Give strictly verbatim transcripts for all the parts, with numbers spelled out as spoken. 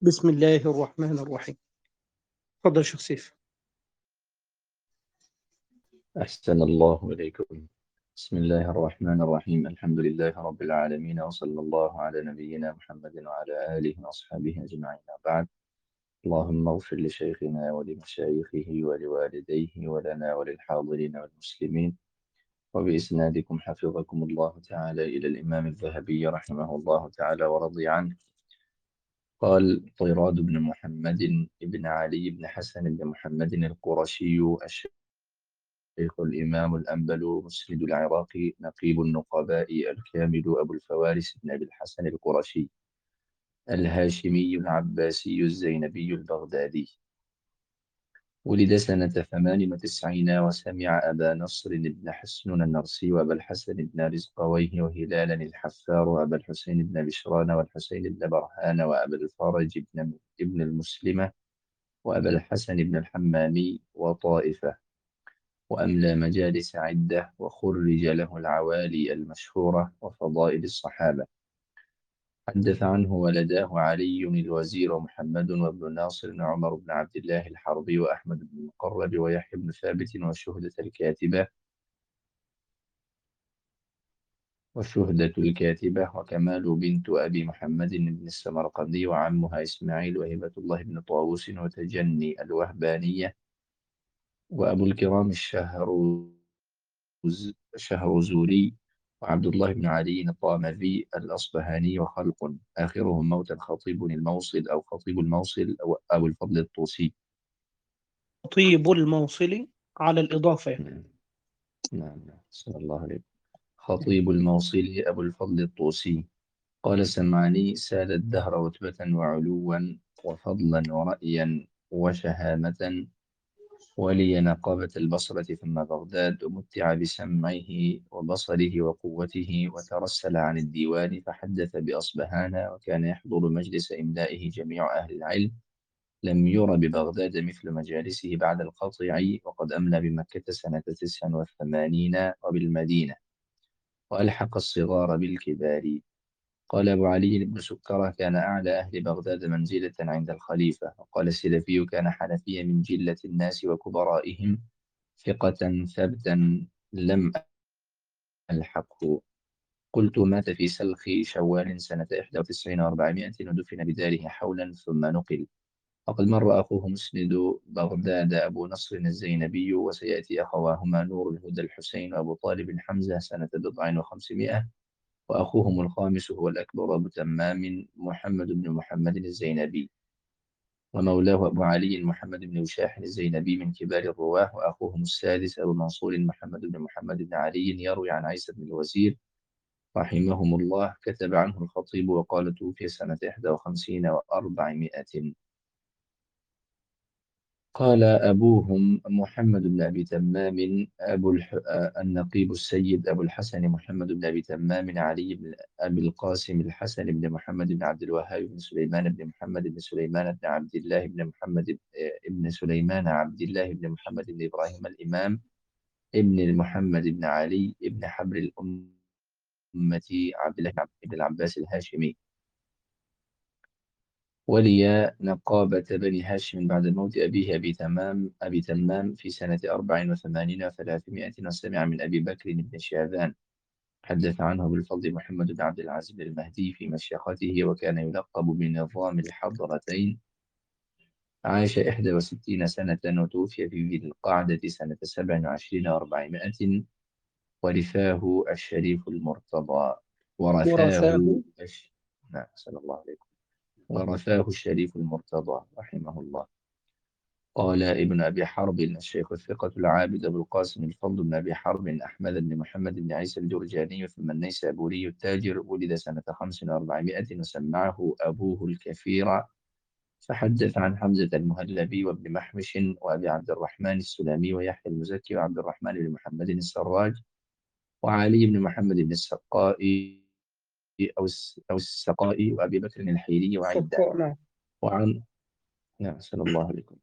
بسم الله الرحمن الرحيم. تفضل يا شيخ سيف. أحسن الله إليكم. بسم الله الرحمن الرحيم. الحمد لله رب العالمين، وصلى الله على نبينا محمد وعلى آله وأصحابه أجمعين. بعد، اللهم اغفر لشيخنا ولمشايخه ولوالديه ولنا وللحاضرين والمسلمين. وبإسنادكم حفظكم الله تعالى إلى الإمام الذهبي رحمه الله تعالى ورضي عنه. قال طيراد بن محمد بن علي بن حسن بن محمد القرشي الشيخ الإمام الأنبل مسند العراق نقيب النقباء الكامل أبو الفوارس بن أبي الحسن القرشي الهاشمي العباسي الزينبي البغدادي. ولد سنة ثمان وتسعين، وسمع أبا نصر بن حسن النرسي وأبا الحسن بن رزقويه وهلالا الحفار وأبا الحسين بن بشران والحسين بن برهان وأبا الفرج بن ابن المسلمة وأبا الحسن بن الحمامي وطائفة، وأملى مجالس عدة، وخرج له العوالي المشهورة وفضائل الصحابة. حدث عنه ولداه علي الوزير ومحمد وابن ناصر وعمر بن عبد الله الحربي وأحمد بن المقرب ويحيى بن ثابت وشهدة الكاتبة وشهدة الكاتبة وكمال بنت أبي محمد بن السمرقندي وعمها إسماعيل وهبة الله بن طاووس وتجني الوهبانية وأبو الكرام الشهر شهرزوري وعبد الله بن علي الطامري الأصبهاني، وخلق آخرهم موتا خطيب الموصل أو خطيب الموصل أو أبو الفضل الطوسي. طيب الموصل على الإضافة. نعم نعم نعم. صلى الله عليه. خطيب الموصل أبو الفضل الطوسي. قال سمعني: سال الدهر رتبة وعلوا وفضلا ورأيا وشهامة، ولي نقابة البصرة ثم بغداد، ومتع بسمعه وبصره وقوته، وترسل عن الديوان فحدث بأصبهان، وكان يحضر مجلس إملائه جميع أهل العلم. لم ير ببغداد مثل مجالسه بعد القطيع، وقد أملى بمكة سنة تسع وثمانين وبالمدينة، وألحق الصغار بالكبار. قال أبو علي بن سكرة: كان أعلى أهل بغداد منزلة عند الخليفة. وقال السلفي: كان حنفيا من جلة الناس وكبرائهم، ثقة ثبتا لم ألحقه. قلت: مات في سلخ شوال سنة إحدى وتسعين وأربعمائة، ودفن بداره حولا ثم نقل. وقد مر أخوه مسند بغداد أبو نصر الزينبي، وسيأتي أخواهما نور الهدى الحسين وأبو طالب حمزة سنة بضع وخمسمائة. وأخوهم الخامس هو الأكبر أبو تمام محمد بن محمد الزينبي، ومولاه أبو علي محمد بن وشاح الزينبي من كبار الرواه. وأخوهم السادس أبو منصور محمد بن محمد بن علي يروي عن عيسى بن الوزير رحمهم الله. كتب عنه الخطيب وقال: توفي سنة إحدى وخمسين وأربعمائة. قال أبوهم محمد بن أبي تمام أبو الح... النقيب السيد أبو الحسن محمد بن أبي تمام علي بن أبي القاسم الحسن بن محمد بن عبد الوهاب بن سليمان بن محمد بن سليمان بن عبد الله بن محمد بن سليمان عبد الله بن محمد بن إبراهيم الإمام ابن محمد بن علي بن حبر الأمة عبد الله بن العباس الهاشمي. ولي نقابة بني هاشم بعد موت أبيه أبي تمام أبي تمام في سنة أربع وثمانين وثلاثمائة، وسمع من أبي بكر بن شاذان. حدث عنه بالفضل محمد بن عبد العزيز المهدي في مشيخته، وكان يلقب بنظام الحضرتين. عاش إحدى وستين سنة، وتوفي في ذي القعدة سنة سبع وعشرين وأربعمائة. ورثاه الشريف المرتضى ورثاه. ورثاه الش... نعم صلى الله عليه وسلم. ورثاه الشريف المرتضى رحمه الله. قال ابن أبي حرب الشيخ الثقة العابد أبو القاسم الفضل بن أبي حرب أحمد بن محمد بن عيسى الجرجاني ثم النيسابوري التاجر، ولد سنة خمس وأربعمائة، وسمعه أبوه الكثير. فحدث عن حمزة المهلبي وابن محمش وأبي عبد الرحمن السلامي ويحيى المزكي وعبد الرحمن بن محمد السراج وعلي بن محمد بن السقائي أو الس- أو السقائي وأبي بكر الحيري وعدة. سقاء. نعم. وعن نعم صلى الله عليكم.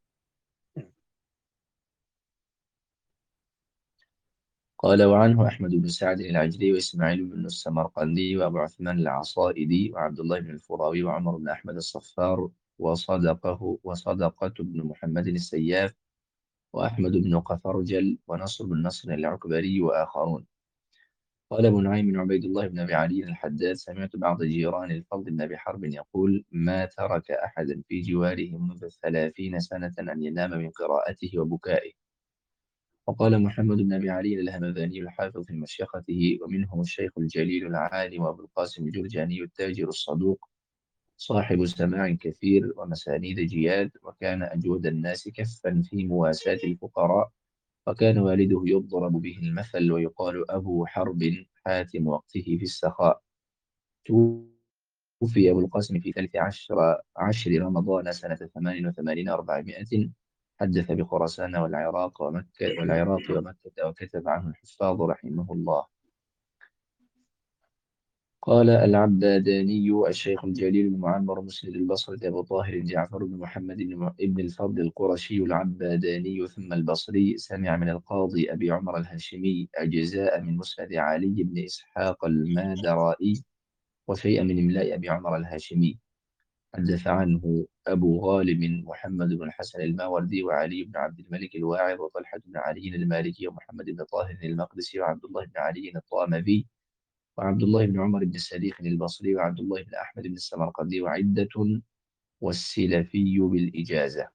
قال وعنه أحمد بن سعد العجلي وإسماعيل بن السمرقندي وأبو عثمان العصائدي وعبد الله بن الفراوي وعمر بن أحمد الصفار وصدقه وصدقة بن محمد السياف وأحمد بن قفرجل ونصر بن نصر العكبري وآخرون. قال أبو نعيم عبيد الله بن أبي علي الحداد سمعت بعض جيران الفضل بن أبي حرب يقول ما ترك أحدا في جواره منذ ثلاثين سنة أن ينام من قراءته وبكائه. وقال محمد بن أبي علي الهمذاني الحافظ في مشيخته ومنهم الشيخ الجليل العالم أبو القاسم الجرجاني التاجر الصدوق صاحب سماع كثير ومسانيد جياد، وكان أجود الناس كفا في مواساة الفقراء، وكان والده يضرب به المثل ويقال أبو حرب حاتم وقته في السخاء. توفي أبو القاسم في ثالث عشر عشر رمضان سنة ثمان وثمانين أربعمائة. حدث بخراسان والعراق ومكة والعراق ومكة وكتب عنه الحفاظ رحمه الله. قال العباداني الشيخ الجليل المعمر مسند البصري أبو طاهر جعفر بن محمد بن الفضل القرشي العباداني ثم البصري سمع من القاضي أبي عمر الهاشمي أجزاء من مسند علي بن إسحاق المادرائي وشيئا من إملاء أبي عمر الهاشمي. حدث عنه أبو غالب محمد بن الحسن الماوردي وعلي بن عبد الملك الواعظ وطلحة بن علي المالكي ومحمد بن طاهر المقدسي وعبد الله بن علي الطامبي وعبد الله بن عمر بن السليخ البصري وعبد الله بن أحمد بن السمرقندي وعدة، والسلفي بالإجازة.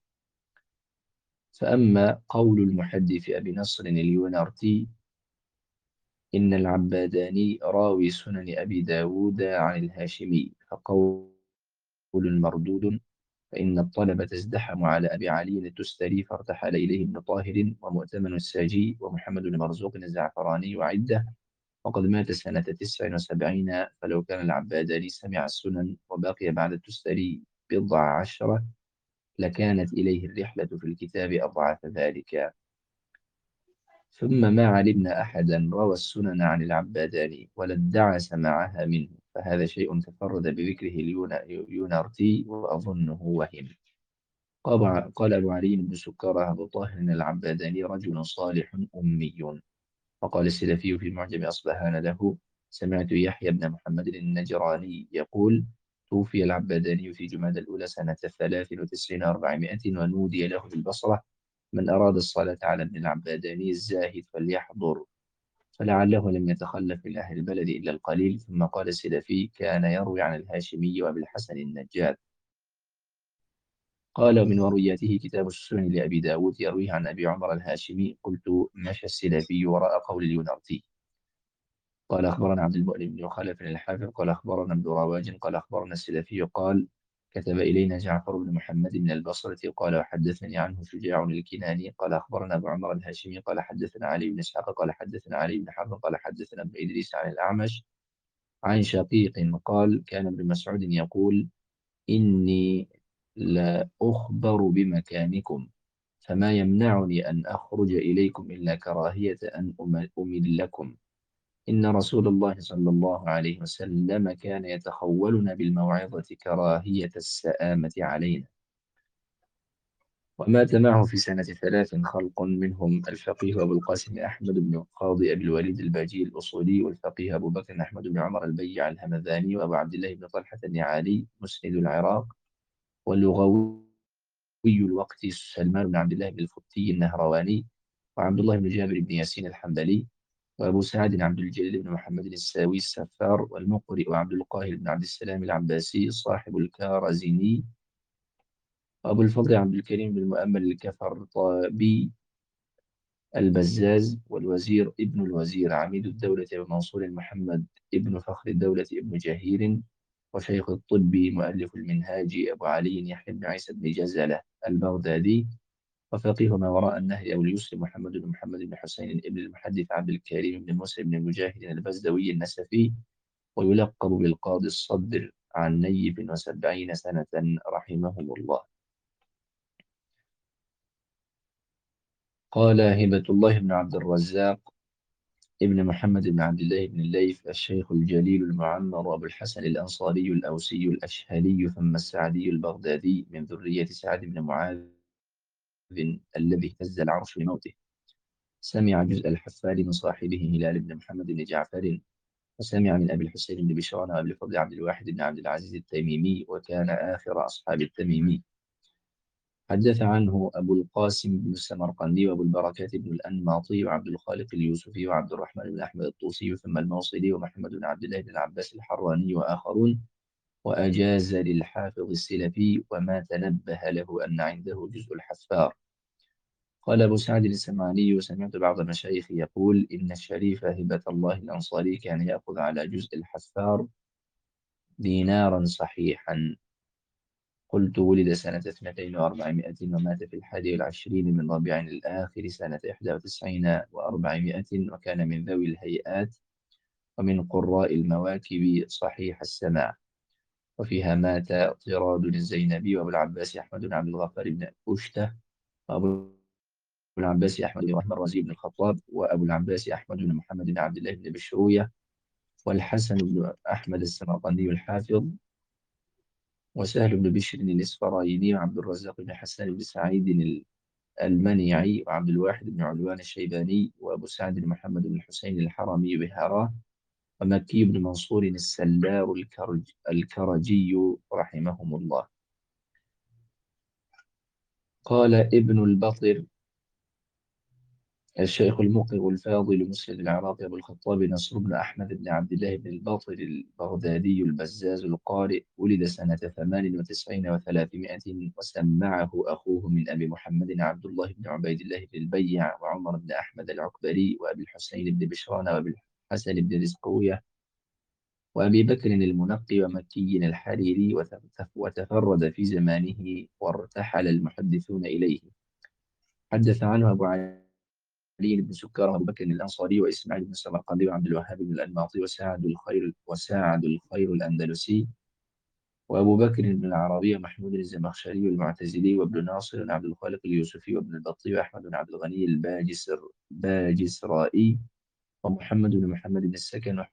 فأما قول المحدث أبي نصر اليونارتي إن العباداني راوي سنن أبي داود عن الهاشمي فقول مردود، فإن الطلبة ازدحموا على أبي علي التستري فارتحل إليه ابن طاهر ومؤتمن الساجي ومحمد بن مرزوق الزعفراني وعدة، وقد مات سنة تسع وسبعين. فلو كان العباداني سمع السنن وبقي بعد التستري بضع عشرة لكانت إليه الرحلة في الكتاب أضعاف ذلك. ثم ما علمنا أحدا روى السنن عن العباداني ولا ادعى سماعها منه، فهذا شيء تفرد بذكره اليونارتي وأظنه وهم. قال أبو علي بن سكرة أبو طاهر العباداني رجل صالح أمي. وقال السلفي في معجم أصبهان له سمعت يحيى بن محمد النجراني يقول توفي العباداني في جماد الأولى سنة ثلاث وتسعين أربعمائة ونودي له بالبصرة من أراد الصلاة على ابن العباداني الزاهد فليحضر، فلعله لم يتخلف من أهل البلد إلا القليل. ثم قال السلفي كان يروي عن الهاشمي وأبي الحسن النجاد. قال من مروياته كتاب السنن لأبي داود يرويه عن أبي عمر الهاشمي. قلت مشى السلفي وراء قول اليونارتي. قال أخبرنا عبد المؤمن بن خلف الحافظ قال أخبرنا ابن رواج قال أخبرنا السلفي قال كتب إلينا جعفر بن محمد من البصرة قال وحدثني عنه شجاع الكناني قال أخبرنا أبو عمر الهاشمي قال حدثنا علي بن إسحاق قال حدثنا علي بن حرب قال حدثنا ابن إدريس عن الأعمش عن شقيق قال كان ابن مسعود يقول إني لا أخبر بمكانكم فما يمنعني أن أخرج إليكم إلا كراهية أن أمل لكم. إن رسول الله صلى الله عليه وسلم كان يتخولنا بالموعظة كراهية السآمة علينا. ومات معه في سنة ثلاث خلق منهم الفقيه أبو القاسم أحمد بن القاضي أبي الوليد الباجي الأصولي والفقيه أبو بكر أحمد بن عمر البيع الهمذاني وأبو عبد الله بن طلحة النعالي مسند العراق واللغوي الوقت سلمان بن عبد الله بن الفتي النهرواني وعبد الله بن جابر بن ياسين الحنبلي وأبو سعد عبد الجليل بن محمد الساوي السفار والمقرئ وعبد القاهر بن عبد السلام العباسي صاحب الكارزيني وأبو الفضل عبد الكريم بن مؤمل الكفرطابي البزاز والوزير ابن الوزير عميد الدولة أبو منصور محمد ابن فخر الدولة ابن جهير وشيخ الطب مؤلف المنهاج أبو علي يحيى بن عيسى بن جزلة البغدادي وفقيه ما وراء النهي أو اليسر محمد بن محمد بن حسين بن المحدث عبد الكريم بن موسى بن المجاهد البزدوي النسفي ويلقب بالقاضي الصدر عن نيف وسبعين سنة رحمهم الله. قال هبة الله بن عبد الرزاق ابن محمد بن عبد الله بن الليث الشيخ الجليل المعمر أبو الحسن الأنصاري الأوسي الأشهلي ثم السعدي البغدادي من ذرية سعد بن معاذ الذي اهتز العرش لموته. سمع جزء الحفار من صاحبه هلال بن محمد بن جعفر وسمع من أبي الحسين بن بشران وأبي الفضل عبد الواحد بن عبد العزيز التميمي، وكان آخر أصحاب التميمي. حدث عنه أبو القاسم بن السمرقندي وأبو البركات بن الأنماطي وعبد الخالق اليوسفي وعبد الرحمن بن أحمد الطوسي ثم الموصلي ومحمد بن عبد الله بن العباس الحراني وآخرون، وأجاز للحافظ السلفي وما تنبه له أن عنده جزء الحفار. قال أبو سعد السمعاني: وسمعت بعض المشايخ يقول إن الشريف هبة الله الأنصاري كان يأخذ على جزء الحفار دينارا صحيحا. قلت: ولد سنة اثنتين وأربعمائة ومات في الحادي والعشرين من ربيع الآخر سنة إحدى وتسعين وأربعمائة، وكان من ذوي الهيئات ومن قراء المواكب صحيح السماع. وفيها مات طراد الزينبي وأبو العباس أحمد بن عبد الغفار بن أشته وأبو العباس أحمد بن رحمة الرازي بن الخطاب وأبو العباس أحمد بن محمد بن عبد الله بن بشروية والحسن بن أحمد السمرقندي الحافظ وسهل بن بشر الإسفرايني وعبد الرزاق بن حسان بن سعيد المنيعي وعبد الواحد بن علوان الشيباني وأبو سعد بن محمد بن الحسين الحرمي بهاراه ومكي بن منصور السلار الكرج الكرجي رحمهم الله. قال ابن البطر: الشيخ المقر الفاضل مسند العراقي أبو الخطاب نصر بن أحمد بن عبد الله بن الباطل البغدادي البزاز القارئ، ولد سنة ثمان وتسعين وثلاثمائة، وسمعه أخوه من أبي محمد عبد الله بن عبيد الله بن البيع وعمر بن أحمد العكبري وأبي الحسين بن بشران وأبي الحسن بن رزقوية وأبي بكر المنقي ومكي الحريري، وتفرد في زمانه وارتحل المحدثون إليه. حدث عنه أبو علي علي بن سكر وأبو بكر الأنصاري وإسماعيل بن السمرقندي وعبد الوهاب بن الأنماطي وسعد الخير وسعد الخير الأندلسي وأبو بكر بن العربي ومحمود الزمخشري والمعتزلي وابن ناصر وعبد الخالق اليوسفي وابن البطي وأحمد بن عبد الغني الباجسر باجسرائي ومحمد بن محمد بن السكن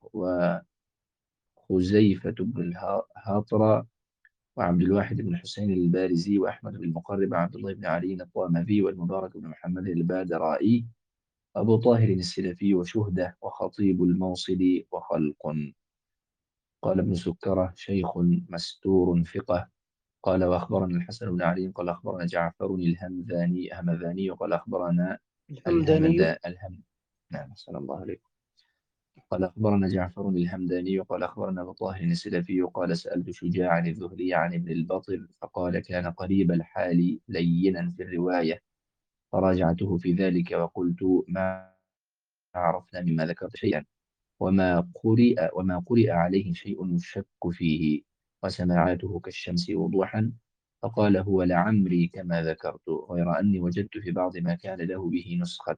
وخزيفة بن الهاطرة وعبد الواحد بن حسين البارزي وأحمد بن المقرب وعبد الله بن علي الطامفي والمبارك بن محمد البادرائي أبو طاهر السلفي وشهدة وخطيب الموصل وخلق. قال ابن سكرة: شيخ مستور ثقة. قال: وأخبرنا الحسن بن علي قال أخبرنا جعفر الهمذاني همذاني قال أخبرنا الهمد الحمداني. الهم نعم صلى الله عليه. قال أخبرنا جعفر الهمداني قال أخبرنا أبو طاهر السلفي قال: سألت شجاعا الزهري عن ابن البطل فقال: كان قريب الحال لينا في الرواية، فراجعته في ذلك وقلت: ما عرفنا مما ذكرت شيئا، وما قرئ وما قرئ عليه شيء يشك فيه، وسماعاته كالشمس وضوحا. فقال: هو لعمري كما ذكرت، غير أني وجدت في بعض ما كان له به نسخة.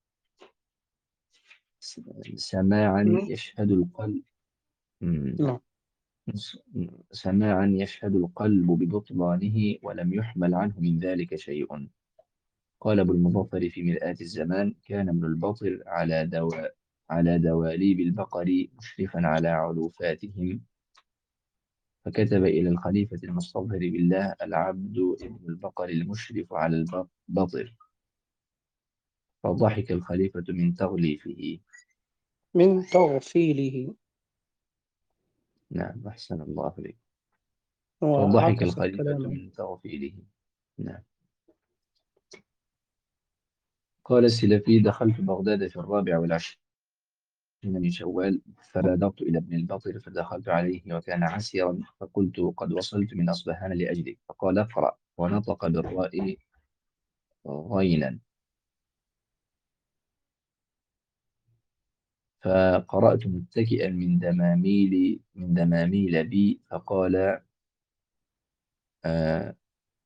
س- سماعا مم. يشهد القلب مم. نعم. سماعا يشهد القلب ببطلانه ولم يحمل عنه من ذلك شيء. قال أبو المظفر في مرآة الزمان: كان ابن البطل على دواء على دواليب البقر مشرفا على علوفاتهم، فكتب إلى الخليفة المستظهر بالله: العبد ابن البقر المشرف على البطر. فضحك الخليفة من تغليفه. من تغفيله. نعم أحسن الله عليك. فضحك وعكس الخليفة الكلام. من تغفيله. نعم. قال السلفي: دخلت بغداد في الرابع والعشرين من شوال، فبادرت إلى ابن البطر فدخلت عليه وكان عسيرا، فقلت: قد وصلت من أصبهان لأجلك. فقال: اقرأ. ونطق بالراء غينا، فقرأت متكئا من دماميل من دماميل بي، فقال: آه،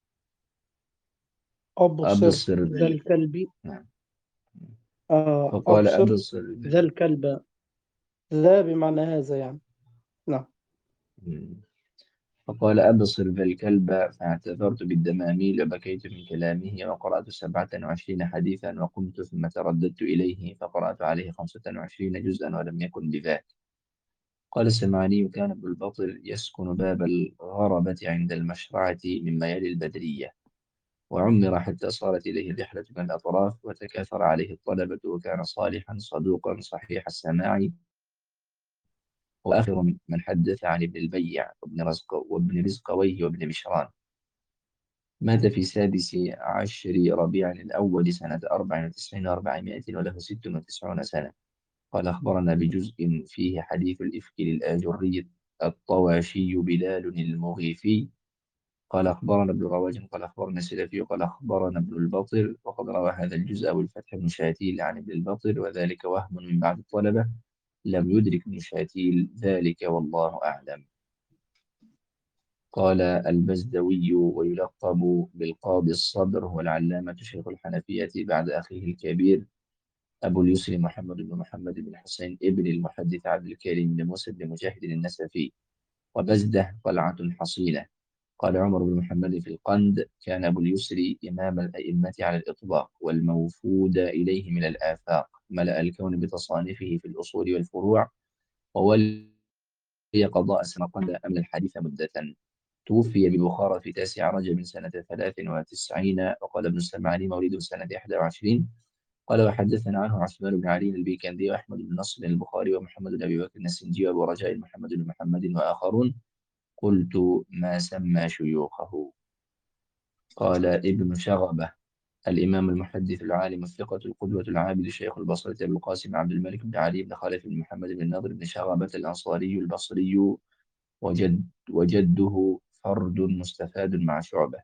أبصر أبصر ذا ذلك. الكلب. نعم. آه فقال: أبصر أبصر ذا ذلك. الكلب. ذا بمعنى هذا يعني. نعم. فقال: أبصر ذا الكلب. فاعتذرت بالدماميل وبكيت من كلامه، وقرأت سبعة وعشرين حديثا، وقمت ثم ترددت إليه فقرأت عليه خمسة وعشرين جزءا ولم يكن بذاك. قال السمعاني: كان ابن البطل يسكن باب الغربة عند المشرعة مما يلي البدرية، وعمر حتى صارت إليه الرحلة من الأطراف، وتكاثر عليه الطلبة، وكان صالحا صدوقا صحيح السماع، وآخر من حدث عن ابن البيع وابن رزق وابن رزقويه وابن بشران. مات في سادس عشر ربيع الأول سنة أربع وتسعين وأربعمائة وله ست وتسعون سنة. قال أخبرنا بجزء فيه حديث الإفك للآجري الطواشي بلال المغيثي. قال أخبرنا ابن رواج قال أخبرنا السلفي قال أخبرنا ابن البطر، وقد روى هذا الجزء أبو الفتح بن شاتيل عن ابن البطر، وذلك وهم من بعض الطلبة، لم يدرك ابن شاتيل ذلك والله أعلم. قال البزدوي ويلقب بالقاضي الصدر، هو العلامة شيخ الحنفية بعد أخيه الكبير أبو اليسر محمد بن محمد بن حسين ابن المحدث عبد الكريم بن موسى بن مجاهد النسفي. وبزده قلعة حصينة. قال عمر بن محمد في القند: كان أبو اليسر إمام الأئمة على الإطلاق، والموفود إليه من الآفاق، ملأ الكون بتصانيفه في الأصول والفروع، وولي قضاء سمرقند أمن الحديث مدة. توفي ببخارى في تاسع رجب سنة ثلاث وتسعين. وقال ابن السمعاني مولده سنة إحدى وعشرين. قال وحدثنا عنه عثمان بن علي البيكندي وأحمد بن نصر البخاري ومحمد بن أبي بكر السنجي وأبو رجاء محمد بن محمد وآخرون. قلت ما سمى شيوخه؟ قال ابن شغبة الإمام المحدث العالم الثقة القدوة العابد الشيخ البصري أبو القاسم عبد الملك بن علي بن خلف بن محمد بن نضر بن شغبة الأنصاري البصري، وجد وجده فرد مستفاد مع شعبة.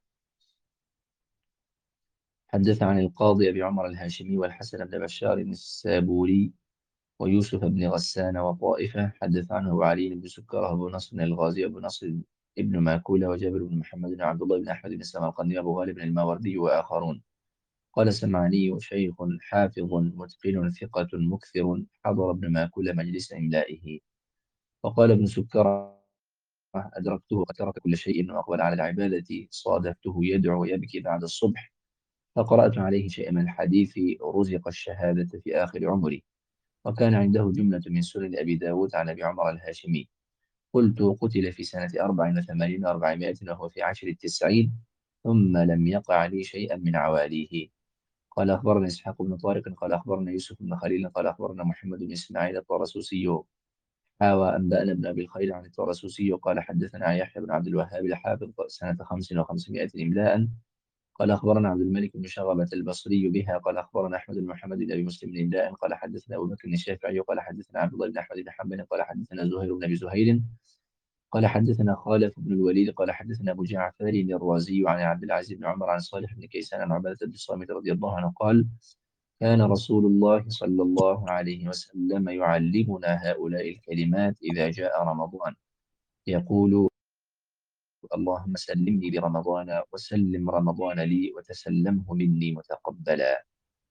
حدث عن القاضي أبي عمر الهاشمي والحسن بن بشار السابوري ويوسف بن غسان وطائفة. حدث عنه علي بن سكره أبو نصر الغازي أبو نصر ابن ماكولة وجابر بن محمد وعبد الله بن أحمد بن السمرقندي أبو غالب الماوردي وآخرون. قال سمعني شيخ حافظ متقن ثقة مكثر حضر ابن ماكولة مجلس إملائه. وقال ابن سكره أدركته وقد ترك كل شيء وأقبل على العبادة، صادفته يدعو ويبكي بعد الصبح، فقرأت عليه شيئا من الحديث، رزق الشهادة في آخر عمري. وكان عنده جملة من سنن أبي داود عن أبي عمر الهاشمي. قلت قتل في سنة أربع وثمانين وأربعمائة وهو في عشر التسعين، ثم لم يقع لي شيئا من عواليه. قال أخبرنا إسحاق بن طارق قال أخبرنا يوسف بن خليل قال أخبرنا محمد بن إسماعيل الطرسوسي حاوى أنبأنا بن أبي الخير عن الطرسوسي قال حدثنا يحيى بن عبد الوهاب الحافظ سنة خمس وخمسمائة إملاء. قال أخبرنا عبد الملك بن شغبة البصري بها قال أخبرنا أحمد بن محمد بن أبي مسلم بن إملاء قال حدثنا أبو بكر الشافعي قال حدثنا عبد الله بن أحمد بن حنبل قال حدثنا زهير بن أبي زهير قال حدثنا خالف بن الوليد قال حدثنا أبو جعفر الرازي عن عبد العزيز بن عمر عن صالح بن كيسان عن عبادة بن الصامت رضي الله عنه قال: كان رسول الله صلى الله عليه وسلم يعلمنا هؤلاء الكلمات إذا جاء رمضان، يقول: اللهم سلمني برمضان وسلم رمضان لي وتسلمه مني متقبلا.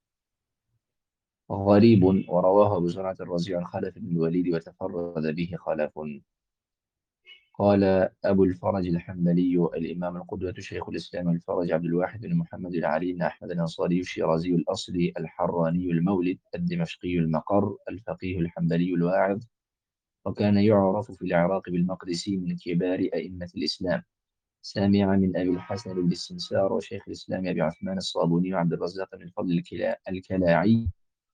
غريب، ورواه أبو زرعة الرازي عن خلف بن الوليد وتفرد به خلف. قال أبو الفرج الحنبلي الإمام القدوة شيخ الإسلام الفرج عبد الواحد بن محمد العلي بن أحمد الأنصاري الشيرازي الأصلي الحراني المولد الدمشقي المقر الفقيه الحنبلي الواعظ، وكان يعرف في العراق بالمقدسي، من كبار أئمة الإسلام، سامعا من أبي الحسن بن السنسار وشيخ الإسلام أبي عثمان الصابوني وعبد الرزاق بن الفضل الكلا- الكلاعي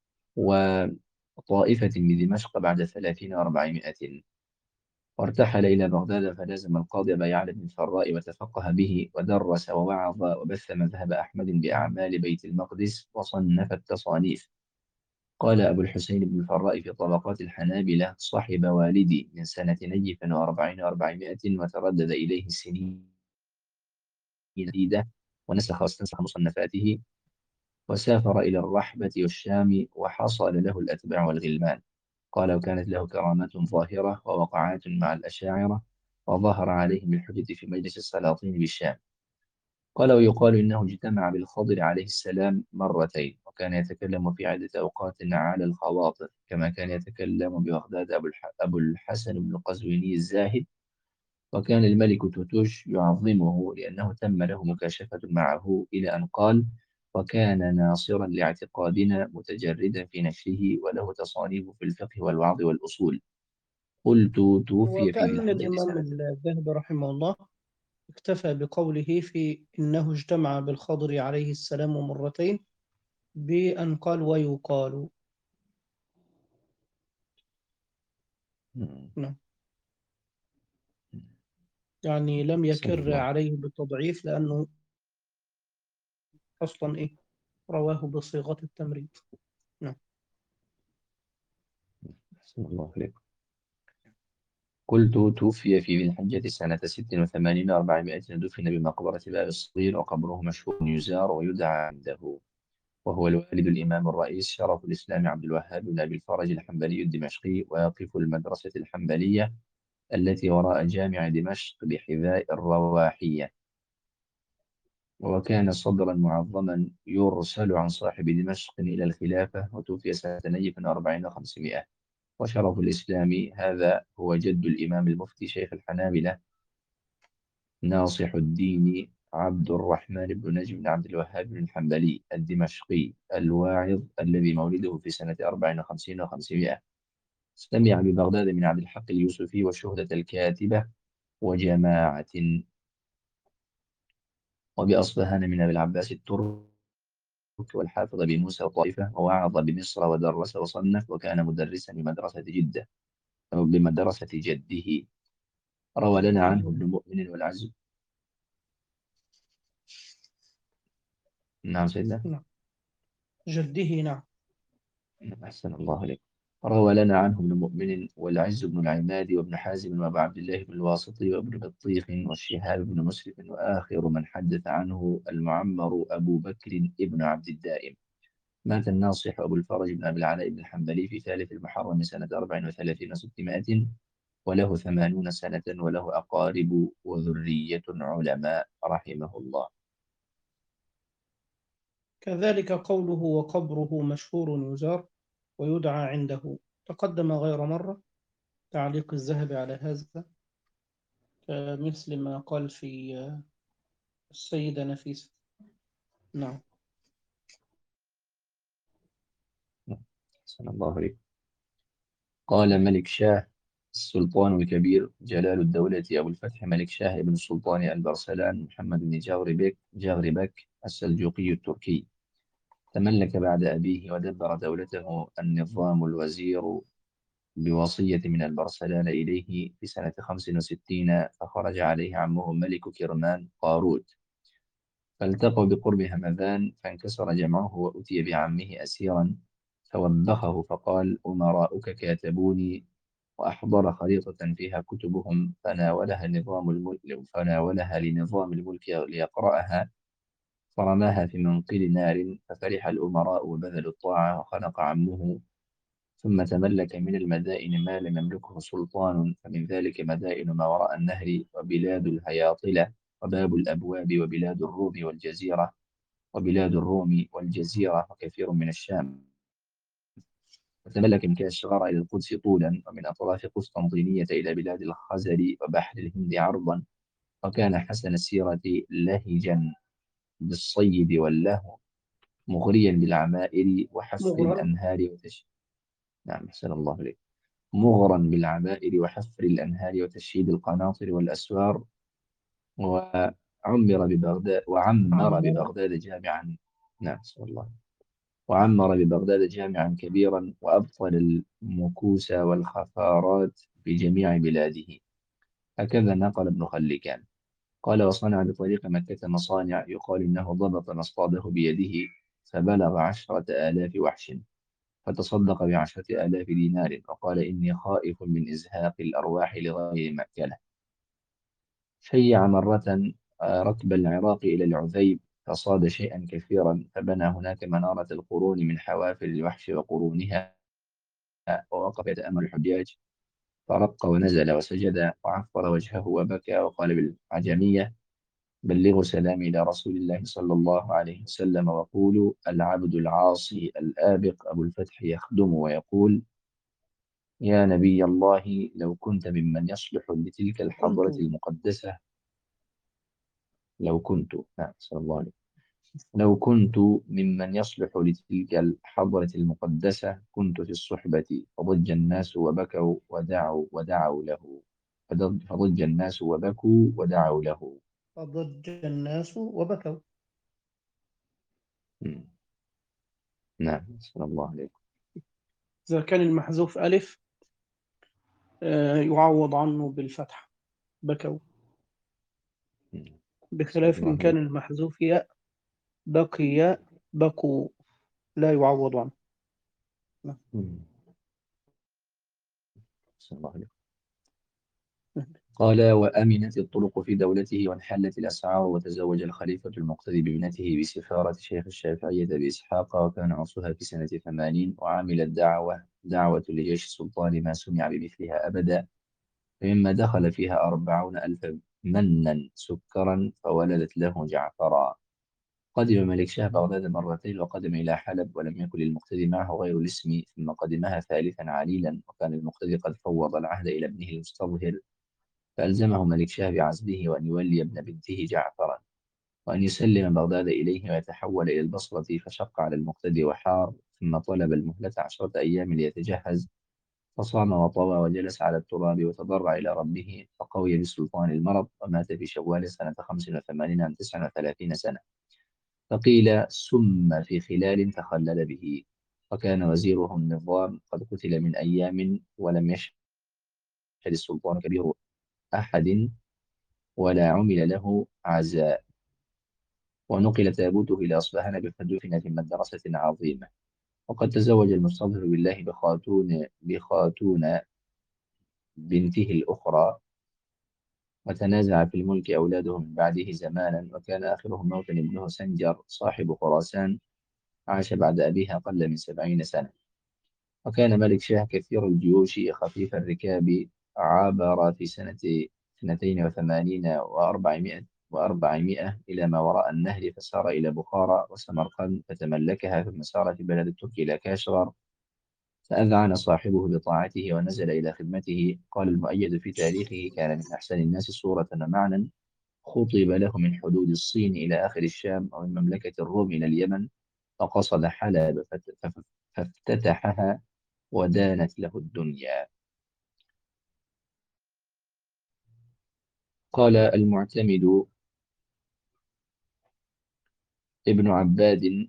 وطائفة من دمشق بعد ثلاثين وأربعمائة. وارتحل إلى بغداد فلازم القاضي أبا يعلى بن الفراء وتفقه به ودرس ووعظ وبث مذهب أحمد بأعمال بيت المقدس وصنف التصانيف. قال أبو الحسين بن الفراء في طبقات الحنابلة: صحب والدي من سنة نجف وأربعين وأربعمائة وتردد إليه السنين عديدة، ونسخ واستنسخ مصنفاته، وسافر إلى الرحبة والشام وحصل له الأتباع والغلمان. قال وكانت له كرامات ظاهرة ووقعات مع الأشاعرة، وظهر عليهم بالحجة في مجلس السلاطين بالشام. قال ويقال إنه اجتمع بالخضر عليه السلام مرتين، وكان يتكلم في عدة أوقات على الخواطر، كما كان يتكلم ببغداد أبو الح- أبو الحسن بن القزويني الزاهد. وكان الملك توتوش يعظمه لأنه تم له مكاشفة معه، إلى أن قال: وكان ناصرا لاعتقادنا متجردا في نشره، وله تصانيف في الفقه والوعظ والأصول. قلت توفي في ذي وكأن الحجة الإمام سنة. الذهبي رحمه الله اكتفى بقوله في إنه اجتمع بالخضر عليه السلام مرتين بأن قال ويقال. مم. نعم. يعني لم أحسن يكر الله. عليه بالتضعيف لأنه أصلا إيه رواه بصيغة التمريض. نعم. أحسن الله عليكم. قلت توفي في ذي الحجة سنة ست وثمانين وأربعمائة، دفن بمقبرة باب الصغير، وقبره مشهور يزار ويدعى عنده، وهو الوالد الإمام الرئيس شرف الإسلام عبد الوهاب بن أبي الفرج الحنبلي الدمشقي، ويقف المدرسة الحنبلية التي وراء جامع دمشق بحذاء الرواحية. وكان صدرا معظما يرسل عن صاحب دمشق إلى الخلافة، وتوفي سنة نيف أربعين وخمسمائة. وشرف الإسلام هذا هو جد الإمام المفتي شيخ الحنابلة ناصح الدين عبد الرحمن بن نجم بن عبد الوهاب بن الحنبلي الدمشقي الواعظ، الذي مولده في سنة أربع وخمسين وخمسمائة. سمع ببغداد من عبد الحق اليوسفي وشهدة الكاتبة وجماعة، وبأصبهان من أبي العباس الترك والحافظ بموسى وطائفة، ووعظ بمصر ودرس وصنف، وكان مدرسا بمدرسة جدة أو بمدرسة جده. روى لنا عنه جده. ابن مؤمن والعزب. نعم سيدنا. نعم. جده. نعم. أحسن الله عليك. روى لنا عنه ابن مؤمن والعز بن العماد وابن حازم وأبو عبد الله بن الواسطي وابن بطيخ والشهاب بن مسلم، وآخر من حدث عنه المعمر أبو بكر ابن عبد الدائم. مات الناصح أبو الفرج بن أبي العلاء بن الحنبلي في ثالث المحرم سنة أربع وثلاثين وستمائة، وله ثمانون سنة، وله أقارب وذرية علماء رحمه الله. كذلك قوله وقبره مشهور يزار ويدعى عنده تقدم غير مرة تعليق الذهب على هذا، كمثل ما قال في السيدة نفيسة. نعم. أحسن الله عليك. قال ملك شاه السلطان الكبير جلال الدولة أبو الفتح ملك شاه بن السلطان البرسلان محمد بن جاغربك جاغربك السلجوقي التركي، تملك بعد أبيه ودبر دولته النظام الوزير بوصية من البرسلان إليه في سنة خمس وستين، فخرج عليه عمه ملك كرمان قاروت، فالتقوا بقرب همذان، فانكسر جمعه وأتي بعمه أسيرا، فوبخه فقال أمراؤك كاتبوني، وأحضر خريطة فيها كتبهم، فناولها نظام الملك فناولها لنظام الملك ليقرأها، فرماها في منقل نار، ففرح الأمراء وبذلوا الطاعة، وخنق عمه. ثم تملك من المدائن ما لم يملكه سلطان، فمن ذلك مدائن ما وراء النهر، وبلاد الهياطلة، وباب الأبواب، وبلاد الروم والجزيرة، وبلاد الروم والجزيرة، وكثير من الشام. وتملك من كاشغر إلى القدس طولا، ومن أطراف قسطنطينية إلى بلاد الخزر وبحر الهند عرضا، وكان حسن السيرة لهجا بالصيد واللهو، مغريا بالعمائر وحفر مغرر. الأنهار وتش... نعم أحسن الله عليك. مغرا بالعمائر وحفر الأنهار وتشييد القناطر والأسوار، وعمر ببغداد وعمر عمر. ببغداد جامعا. نعم أحسن الله. وعمر ببغداد جامعا كبيرا، وأبطل المكوس والخفارات في جميع بلاده. هكذا نقل ابن خلكان. قال وصنع بطريق مكة مصانع، يقال إنه ضبط مصطاده بيده فبلغ عشرة آلاف وحش، فتصدق بعشرة آلاف دينار، وقال إني خائف من إزهاق الأرواح لغير مأكله. شيع مرة آه، ركب العراق إلى العذيب، فصاد شيئا كثيرا، فبنى هناك منارة القرون من حوافر الوحش وقرونها، ووقف يتأمل الحجاج، فرق ونزل وسجد وعفر وجهه وبكى، وقال بالعجمية بلغوا سلامي إلى رسول الله صلى الله عليه وسلم، وقولوا العبد العاصي الآبق أبو الفتح يخدم ويقول يا نبي الله لو كنت ممن يصلح لتلك كنت. الحضرة المقدسة، لو كنت نعم صلى الله عليه لو كنت ممن يصلح لتلك الحضرة المقدسة كنت في الصحبة، فضج الناس وبكوا ودعوا ودعوا له فضج فضج الناس وبكوا ودعوا له. فضج الناس وبكوا. مم. نعم صلى الله عليه. إذا كان المحذوف ألف آه، يعوض عنه بالفتح بكوا. صلى بخلاف الله إن عليه. كان المحذوف ياء بقي بقوا لا يعوض عنه. نعم. مم. صلى الله عليه. قال وأمنت الطرق في دولته وانحلت الأسعار وتزوج الخليفة المقتدي بابنته بسفارة شيخ الشافعية بإسحاق وكان عرسها في سنة ثمانين وعمل الدعوة دعوة لجيش السلطان ما سمع بمثلها أبدا مما دخل فيها أربعون ألف منا سكرا فولدت له جعفرا. قدم ملك شاه بغداد مرتين وقدم إلى حلب ولم يكن للمقتدي معه غير الاسم ثم قدمها ثالثا عليلا وكان المقتدي قد فوض العهد إلى ابنه المستظهر فألزمه ملك شاه بعزله وأن يولي ابن بنته جعفرا وأن يسلم بغداد إليه ويتحول إلى البصرة فشق على المقتدي وحار ثم طلب المهلة عشرة أيام ليتجهز فصام وطوى وجلس على التراب وتضرع إلى ربه فقوي بالسلطان المرض ومات في شوال سنة خمس وثمانين عن تسع وثلاثين سنة فقيل سم في خلال تخلل به وكان وزيره النظام قد قتل من أيام ولم يشهد السلطان كبير أحد ولا عمل له عزاء ونقل تابوته إلى أصبهان بفدفن في مدرسة عظيمة وقد تزوج المستظهر بالله بخاتون بخاتون بنته الأخرى وتنازع في الملك أولاده من بعده زمانا وكان آخرهم موتا ابنه سنجر صاحب خراسان عاش بعد أبيه أقل من سبعين سنة وكان ملك شاه كثير الجيوش خفيف الركاب عبر في سنة اثنتين وثمانين وأربعمائة وأربعمائة إلى ما وراء النهر فسار إلى بخارى وسمرقند فتملكها ثم سار في بلد الترك إلى كاشغر فأذعن صاحبه بطاعته ونزل إلى خدمته قال المؤيد في تاريخه كان من أحسن الناس صورة ومعنى خُطِب له من حدود الصين إلى آخر الشام ومن مملكة الروم إلى اليمن فقصد حلب فت- فف- فافتتحها ودانت له الدنيا. قال المعتمد ابن عباد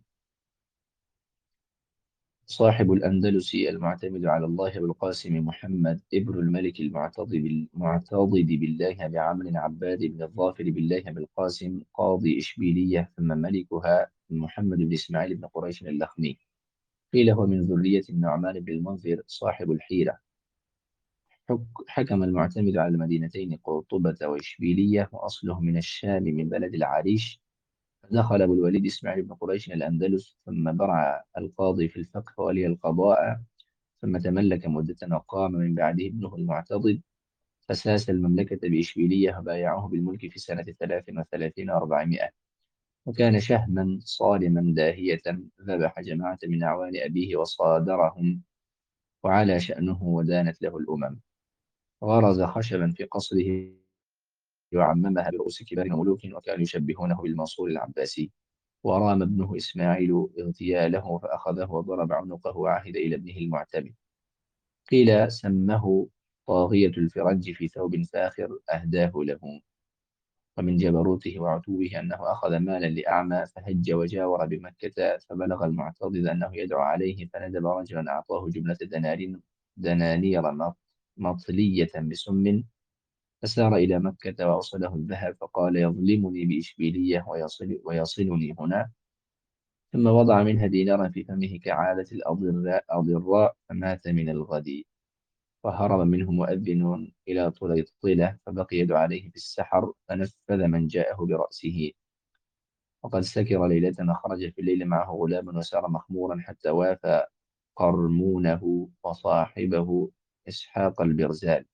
صاحب الأندلس المعتمد على الله أبو القاسم محمد ابن الملك المعتضد بال- المعتضد بالله بعمر عباد بن الظافر بالله بالقاسم قاضي إشبيلية ثم ملكها محمد بن إسماعيل بن قريش اللخمي قيل هو من ذرية النعمان بن المنذر صاحب الحيرة. حك- حكم المعتمد على المدينتين قرطبة وإشبيلية وأصله من الشام من بلد العريش. دخل أبو الوليد إسماعيل بن قريش الأندلس ثم برع القاضي في الفقه وولي القضاء ثم تملك مدة وقام من بعده ابنه المعتضد فساس المملكة بإشبيلية وبايعه بالملك في سنة ثلاث وثلاثين وأربعمائة وكان شهما صارما داهية ذبح جماعة من أعوان أبيه وصادرهم وعلى شأنه ودانت له الأمم غرز خشبا في قصره وعممها برؤوس كبار ملوك وكانوا يشبهونه بالمنصور العباسي ورام ابنه إسماعيل اغتياله فأخذه وضرب عنقه وعهد إلى ابنه المعتمد. قيل سمه طاغية الفرنج في ثوب فاخر أهداه له. ومن جبروته وعتوه أنه أخذ مالا لأعمى فهج وجاور بمكة فبلغ المعتضد أنه يدعو عليه فندب رجلا أعطاه جملة دنانير دنانير مط- مطلية بسم فسار إلى مكة وأوصله الذهب فقال يظلمني بإشبيلية ويصل ويصلني هنا ثم وضع منها دينارا في فمه كعادة الأضراء أضراء فمات من الغد فهرب منه مؤذن إلى طليطلة فبقي يدعو عليه في السحر فنفذ من جاءه برأسه وقد سكر ليلة خرج في الليل معه غلام وسار مخمورا حتى وافى قرمونه وصاحبه إسحاق البرزال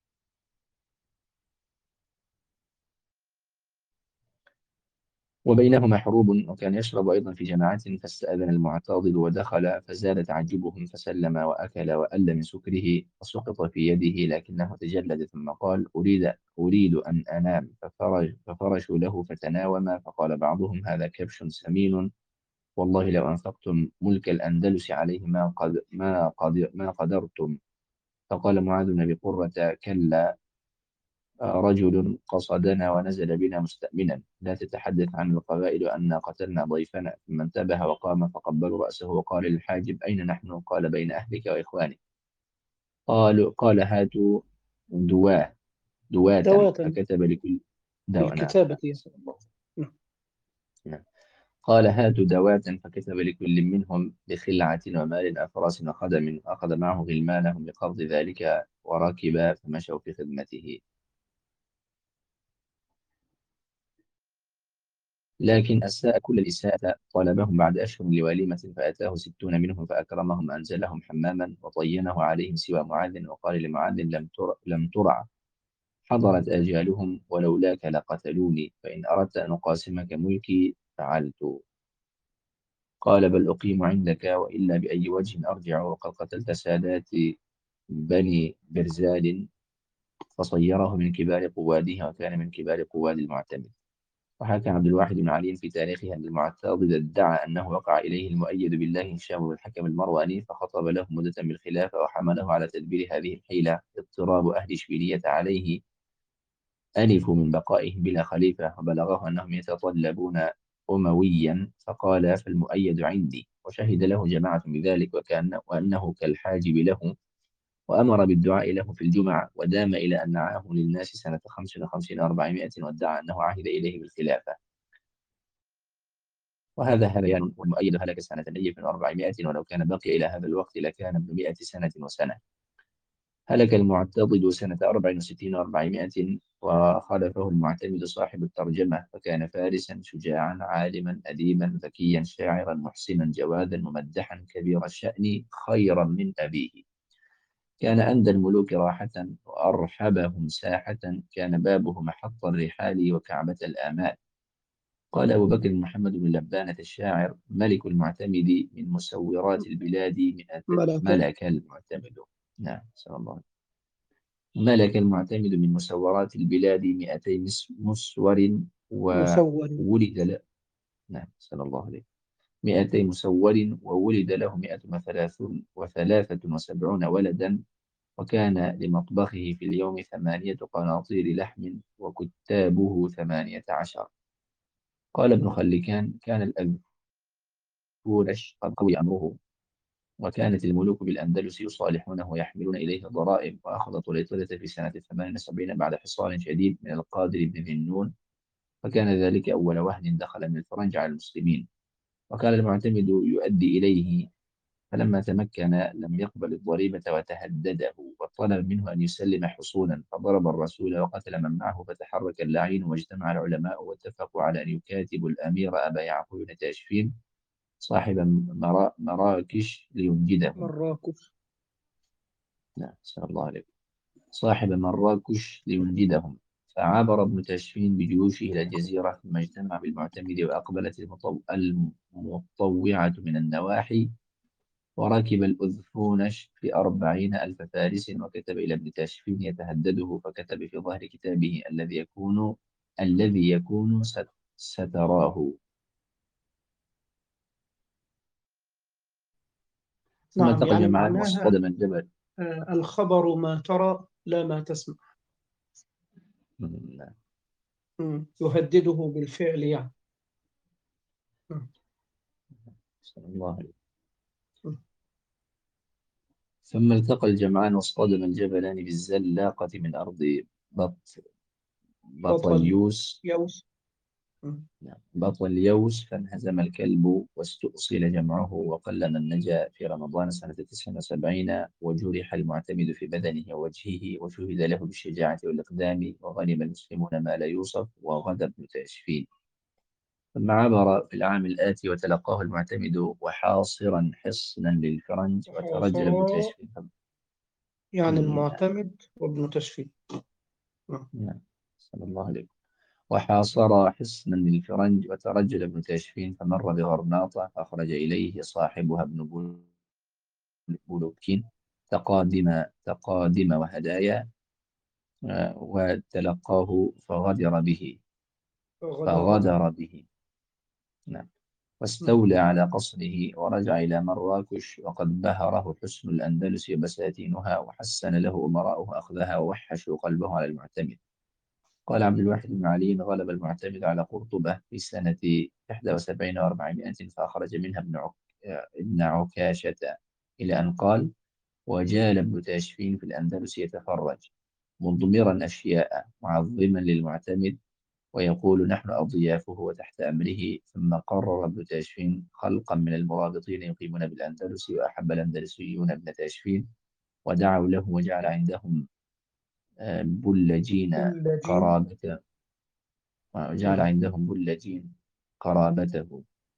وبينهما حروب وكان يشرب أيضا في جماعات فاستأذن المعتضد ودخل فزاد تعجبهم فسلم وأكل وأل من سكره فسقط في يده لكنه تجلد ثم قال أريد أريد أن أنام ففرج ففرشوا له فتناوم فقال بعضهم هذا كبش سمين والله لو أنفقتم ملك الأندلس عليه ما قد ما قد ما قدرتم فقال معاذ بن أبي قرة كلا رجل قصدنا ونزل بنا مستأمنا لا تتحدث عن القبائل أن قتلنا ضيفنا ثم انتبه وقام فقبلوا رأسه وقال للحاجب أين نحن قال بين أهلك وإخوانك قالوا قال هاتوا دواه دواة دواتا فكتب لكل دواء نعم بالكتابة. صلى الله قال هاتوا دوات، فكتب لكل منهم بخلعة ومال أفراس وخدم، أخذ معه غلمانهم بقبض ذلك وركب فمشوا في خدمته. لكن أساء كل الإساءة، طلبهم بعد أشهر لوليمة فأتاه ستون منهم فأكرمهم، أنزلهم حماما وطينه عليهم سوى معاذ، وقال لمعاذ لم تر لم ترع حضرت آجالهم ولولاك لقتلوني، فإن أردت أن أقاسمك ملكي فعلت. قال بل أقيم عندك، وإلا بأي وجه أرجع وقد قتلت سادات بني برزال. فصيره من كبار قواده، وكان من كبار قواد المعتمد. وحكى عبد الواحد بن علي في تاريخه أن المعتضد ادعى أنه وقع إليه المؤيد بالله هشام بن الحكم المرواني، فخطب له مدة بالخلافة وحمله على تدبير هذه الحيلة اضطراب أهل إشبيلية عليه، ألفوا من بقائه بلا خليفة، وبلغه أنهم يتطلبون أمويا، فقال فالمؤيد عندي، وشهد له جماعة بذلك وكان وأنه كالحاجب له، وأمر بالدعاء له في الجمعة، ودام إلى أن نعاه للناس سنة خمس وخمسين أربعمائة، وادعى أنه عهد إليه بالخلافة. وهذا هذيان، والمؤيد هلك سنة ألف وأربعمائة، ولو كان بقي إلى هذا الوقت لكان ابن مائة سنة وسنة. هلك المعتضد سنة أربع وستين وأربعمائة، وخلفه المعتمد صاحب الترجمة، فكان فارسا شجاعا عالما أديبا ذكيا شاعرا محسنا جوادا ممدحا كبير الشأن خيرا من أبيه. كان أندى الملوك راحة وأرحبهم ساحة، كان بابه محط الرحال وكعبة الآمال. قال أبو بكر محمد بن لبانة الشاعر ملك المعتمد من مسورات البلاد مئة. ملكا. ملك المعتمد. نعم صلى الله عليه وسلم. ملك المعتمد من مسورات البلاد مئتي مس- مسور، مسور. وولد له. نعم صلى الله عليه وسلم. مئتي مسور، وولد له مئة وثلاثون وثلاثة وسبعون ولدا، وكان لمطبخه في اليوم ثمانية قناطير لحم، وكتابه ثمانية عشر. قال ابن خلكان كان الأذكورش قد قوي أمره، وكانت الملوك بالأندلس يصالحونه ويحملون إليه الضرائب، وأخذ طليطلة في سنة ثمان وسبعين بعد حصار شديد من القادر بن ذي النون، فكان ذلك أول وهن دخل من الفرنج على المسلمين، وكان المعتمد يؤدي إليه، فلما تمكن لم يقبل الضريبة وتهدده، وطلب منه أن يسلم حصولا، فضرب الرسول وقتل من معه، فتحرك اللعين، واجتمع العلماء واتفقوا على أن يكاتبوا الأمير أبا يعقوب بن تاشفين صاحب مرا مراكش لينجدهم. مراكش. نعم صلى الله عليه وسلم. صاحب مراكش لينجدهم، فعبر ابن تاشفين بجيوشه إلى الجزيرة، ثم اجتمع بالمعتمد، وأقبلت المطو... المطوعة من النواحي، وركب الأذفونش في أربعين ألف فارس، وكتب إلى ابن تاشفين يتهدده، فكتب في ظهر كتابه الذي يكون الذي يكون ست... ستراه. ثم نعم، التقى يعني جمعان معناها واصطدم الجبل. آه، الخبر ما ترى لا ما تسمع. نعم مم. يهدده بالفعل يعني. مم. صلى الله عليه وسلم. مم. ثم التقى الجمعان واصطدم الجبلان بالزلاقة من أرض بط... بطل بطليوس. يوس. مم. نعم. بطليوس، فانهزم الكلب واستؤصل جمعه، وقل من نجا في رمضان سنة تسع وسبعين، وجرح المعتمد في بدنه ووجهه، وشهد له بالشجاعة والإقدام، وغنم المسلمون ما لا يوصف، وغدا ابن تاشفين. ثم عبر في العام الآتي وتلقاه المعتمد وحاصرا حصنا للفرنج، وترجل ابن وحاصر تاشفين. يعني نعم. المعتمد وابن تشفي. مم. نعم صلى الله عليه وسلم. وحاصر حصنا للفرنج، وترجل ابن تاشفين، فمر بغرناطة، فأخرج إليه صاحبها ابن بولوكين تقادم تقادم وهدايا، آه، وتلقاه فغدر به غدر به. فغدر به. نعم. مم. واستولى على قصره، ورجع إلى مراكش، وقد بهره حسن الأندلس وبساتينها، وحسن له أمراؤه أخذها، ووحشوا قلبه على المعتمد. قال عبد الواحد بن علي غلب المعتمد على قرطبة في سنة إحدى وسبعين وأربعمائة، فأخرج منها ابن عك... ابن عكاشة، إلى أن قال وجال ابن تاشفين في الأندلس يتفرج مضمرا أشياء معظما للمعتمد، ويقول نحن أضيافه وتحت أمره. ثم قرر ابن تاشفين خلقا من المرابطين يقيمون بالأندلس، وأحب الأندلسيون ابن تاشفين ودعوا له، وجعل عندهم آه، بلجين الذين قرابة وجعل عندهم بلجين قرابته،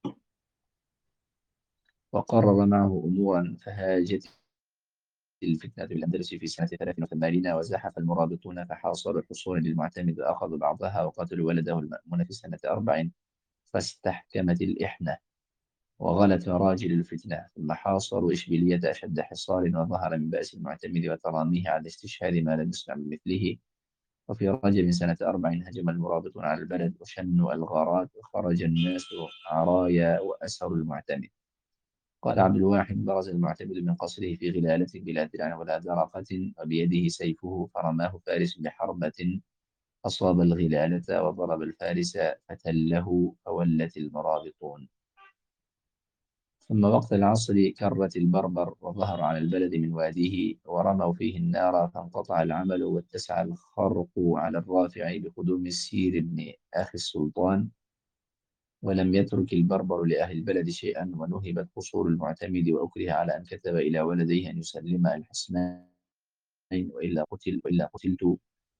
وقرر معه أمورا. فهاجت الفتنة بالأندلس في سنة ثلاث وثمانين، وزحف المرابطون فحاصروا الحصون للمعتمد، وأخذوا بعضها وقتلوا ولده المأمون في سنة أربع، فاستحكمت الإحنة وغلت راجل الفتنة. ثم حاصروا إشبيلية أشد حصار، وظهر من بأس المعتمد وتراميه على استشهاد ما لم يسمع بمثله. وفي رجب سنة أربع هجم المرابطون على البلد وشنوا الغارات، وخرج الناس عرايا وأسروا المعتمد. قال عبد الواحد: برز المعتمد من قصره في غلالة بلا درع ولا درقة، وبيده سيفه، فرماه فارس بحربة أصاب الغلالة وضرب الفارس فتله، فولت المرابطون. ثم وقت العصر كرت البربر وظهر على البلد من واديه، ورموا فيه النار، فانقطع العمل واتسع الخرق على الرافع بقدوم السير بن أخي السلطان. ولم يترك البربر لأهل البلد شيئا، ونهبت قصور المعتمد، وأكره على أن كتب إلى ولديه أن يسلم الحصنين، وإلا قتل وإلا قتلت،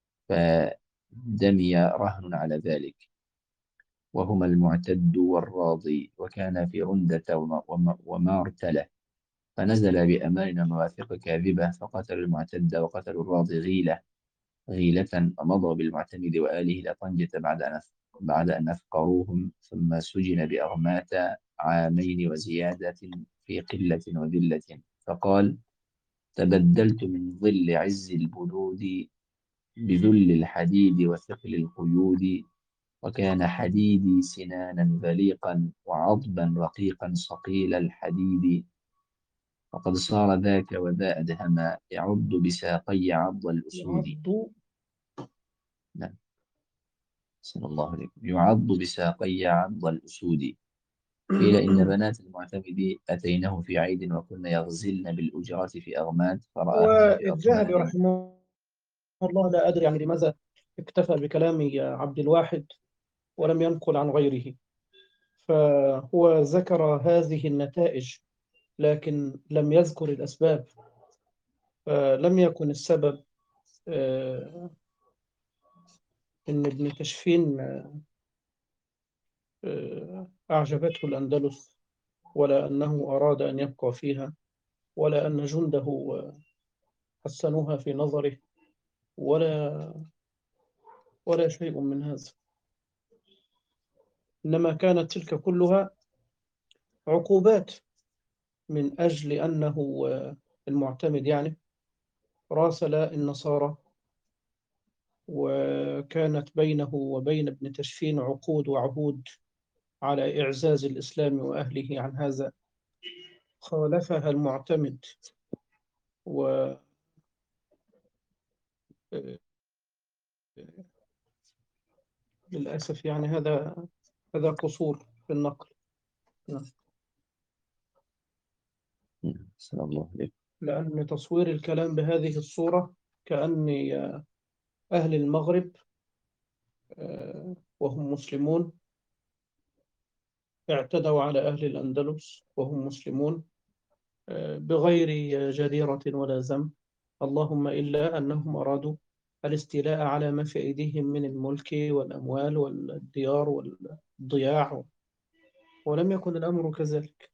فدمي رهن على ذلك، وهما المعتد والراضي، وكان في رندة وم- وم- ومارتلة. فنزل بأمان ومواثيق كاذبة، فقتلوا المعتد وقتلوا الراضي غيلة غيلة، ومضوا بالمعتمد وآله إلى طنجة بعد أن بعد أن أفقروهم. ثم سجن بأغمات عامين وزيادة في قلة وذلة. فقال: تبدلت من ظل عز البرود بذل الحديد وثقل القيود، وكان حديدي سنانا ذليقا، وعضبا رقيقا صقيل الحديد. فقد صار ذاك وذا أدهما، يعض بساقي عض الأسود. يعض نعم، صلى الله عليه وسلم. يعض بساقي عض الأسود. قيل إن بنات المعتمد أتينه في عيد، وكن يغزلن بالأجرة في أغماد، فرآهن في والذهبي أطمار. رحمه الله لا أدري يعني لماذا اكتفى بكلام عبد الواحد ولم ينقل عن غيره. فهو ذكر هذه النتائج لكن لم يذكر الأسباب. فلم يكن السبب آه، إن ابن تشفين آه، أعجبته الأندلس، ولا أنه أراد أن يبقى فيها، ولا أن جنده آه، حسنوها في نظره، ولا ولا شيء من هذا. إنما كانت تلك كلها عقوبات من أجل أنه آه، المعتمد يعني راسل النصارى، وكانت بينه وبين ابن تشفين عقود وعهود على إعزاز الإسلام وأهله. عن هذا خالفها المعتمد، وللأسف يعني هذا هذا قصور في النقل. نعم. صلى الله عليه. لأن تصوير الكلام بهذه الصورة كأن أهل المغرب آه، وهم مسلمون اعتدوا على أهل الأندلس وهم مسلمون آه، بغير جريرة ولا ذنب، اللهم إلا أنهم أرادوا الاستيلاء على ما في أيديهم من الملك والأموال والديار والضياع، ولم يكن الأمر كذلك.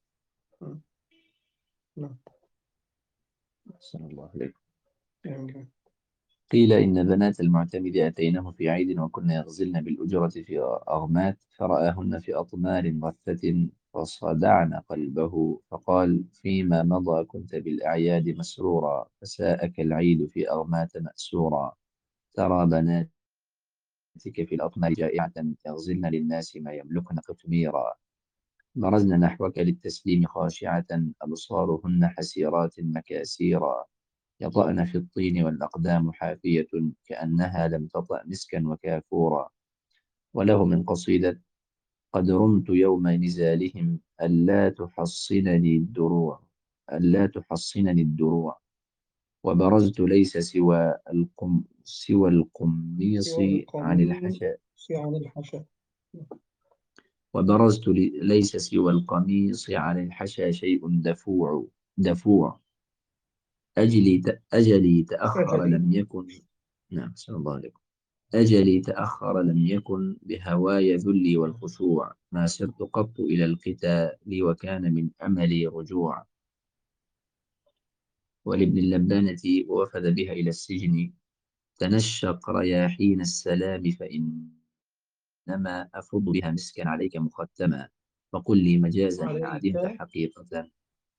نعم. صلى الله عليه. يعني قيل إن بنات المعتمد أتينه في عيد، وكن يغزلن بالأجرة في أغمات، فرآهن في أطمار غثة، فصدعن قلبه. فقال: فيما مضى كنت بالأعياد مسرورا، فساءك العيد في أغمات مأسورا. ترى بناتك في الأطمار جائعة، يغزلن للناس ما يملكن قطميرا. برزن نحوك للتسليم خاشعة، أبصارهن حسيرات مكاسيرا. يطأن في الطين والأقدام حافية، كأنها لم تطأ مسكا وكافورا. وله من قصيدة: قد رمت يوم نزالهم ألا تحصنني الدروع ألا تحصنني الدروع وبرزت ليس سوى القم سوى القميص سوى عن القميص الحشاء. عن الحشا. وبرزت لي- ليس سوى القميص عن الحشا شيء دفوع دفوع أجلي ت- أجلي تأخر أجلي. لم يكن. نعم صلى الله عليه وسلم. أجلي تأخر لم يكن بهواي ذلي والخشوع ما سرت قط إلى القتال وكان من أملي رجوع. ولابن اللبانة ووفد بها إلى السجن تنشق رياحين السلام فإنما أفض بها مسكا عليك مختما فقل لي مجازا إن عليك. عدمت حقيقة.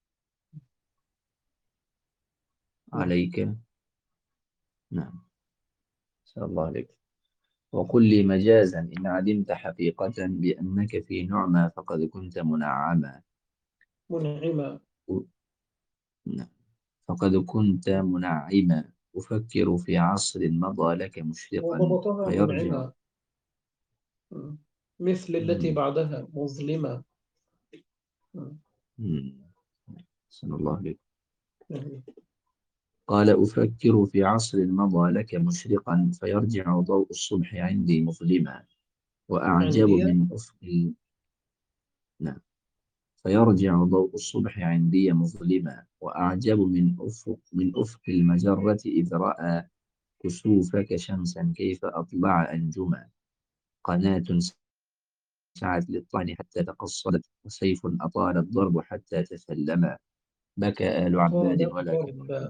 نعم. عليك. نعم صلى الله عليك. وقل لي مجازا إن عدمت حقيقة بأنك في نعمى فقد كنت منعما. منعما. نعم. فقد كنت منعما أفكر في عصر مضى لك مشرقا وضبطها فيرجع. منعما. مم. مثل التي مم. بعدها مظلمة. مم. مم. صلى الله عليه. يعني قال أفكر في عصر مضى لك مشرقا فيرجع ضوء الصبح عندي مظلما وأعجب عندي. من أفق. نعم. فيرجع ضوء الصبح عندي مظلما وأعجب من أفق من أفق المجرة إذ رأى كسوفك شمسا كيف أطلع أنجما. قناة سعت للطعن حتى تقصدت وسيف أطال الضرب حتى تسلما. بكى آل أطال عباد ولا كمحمد. الضرب.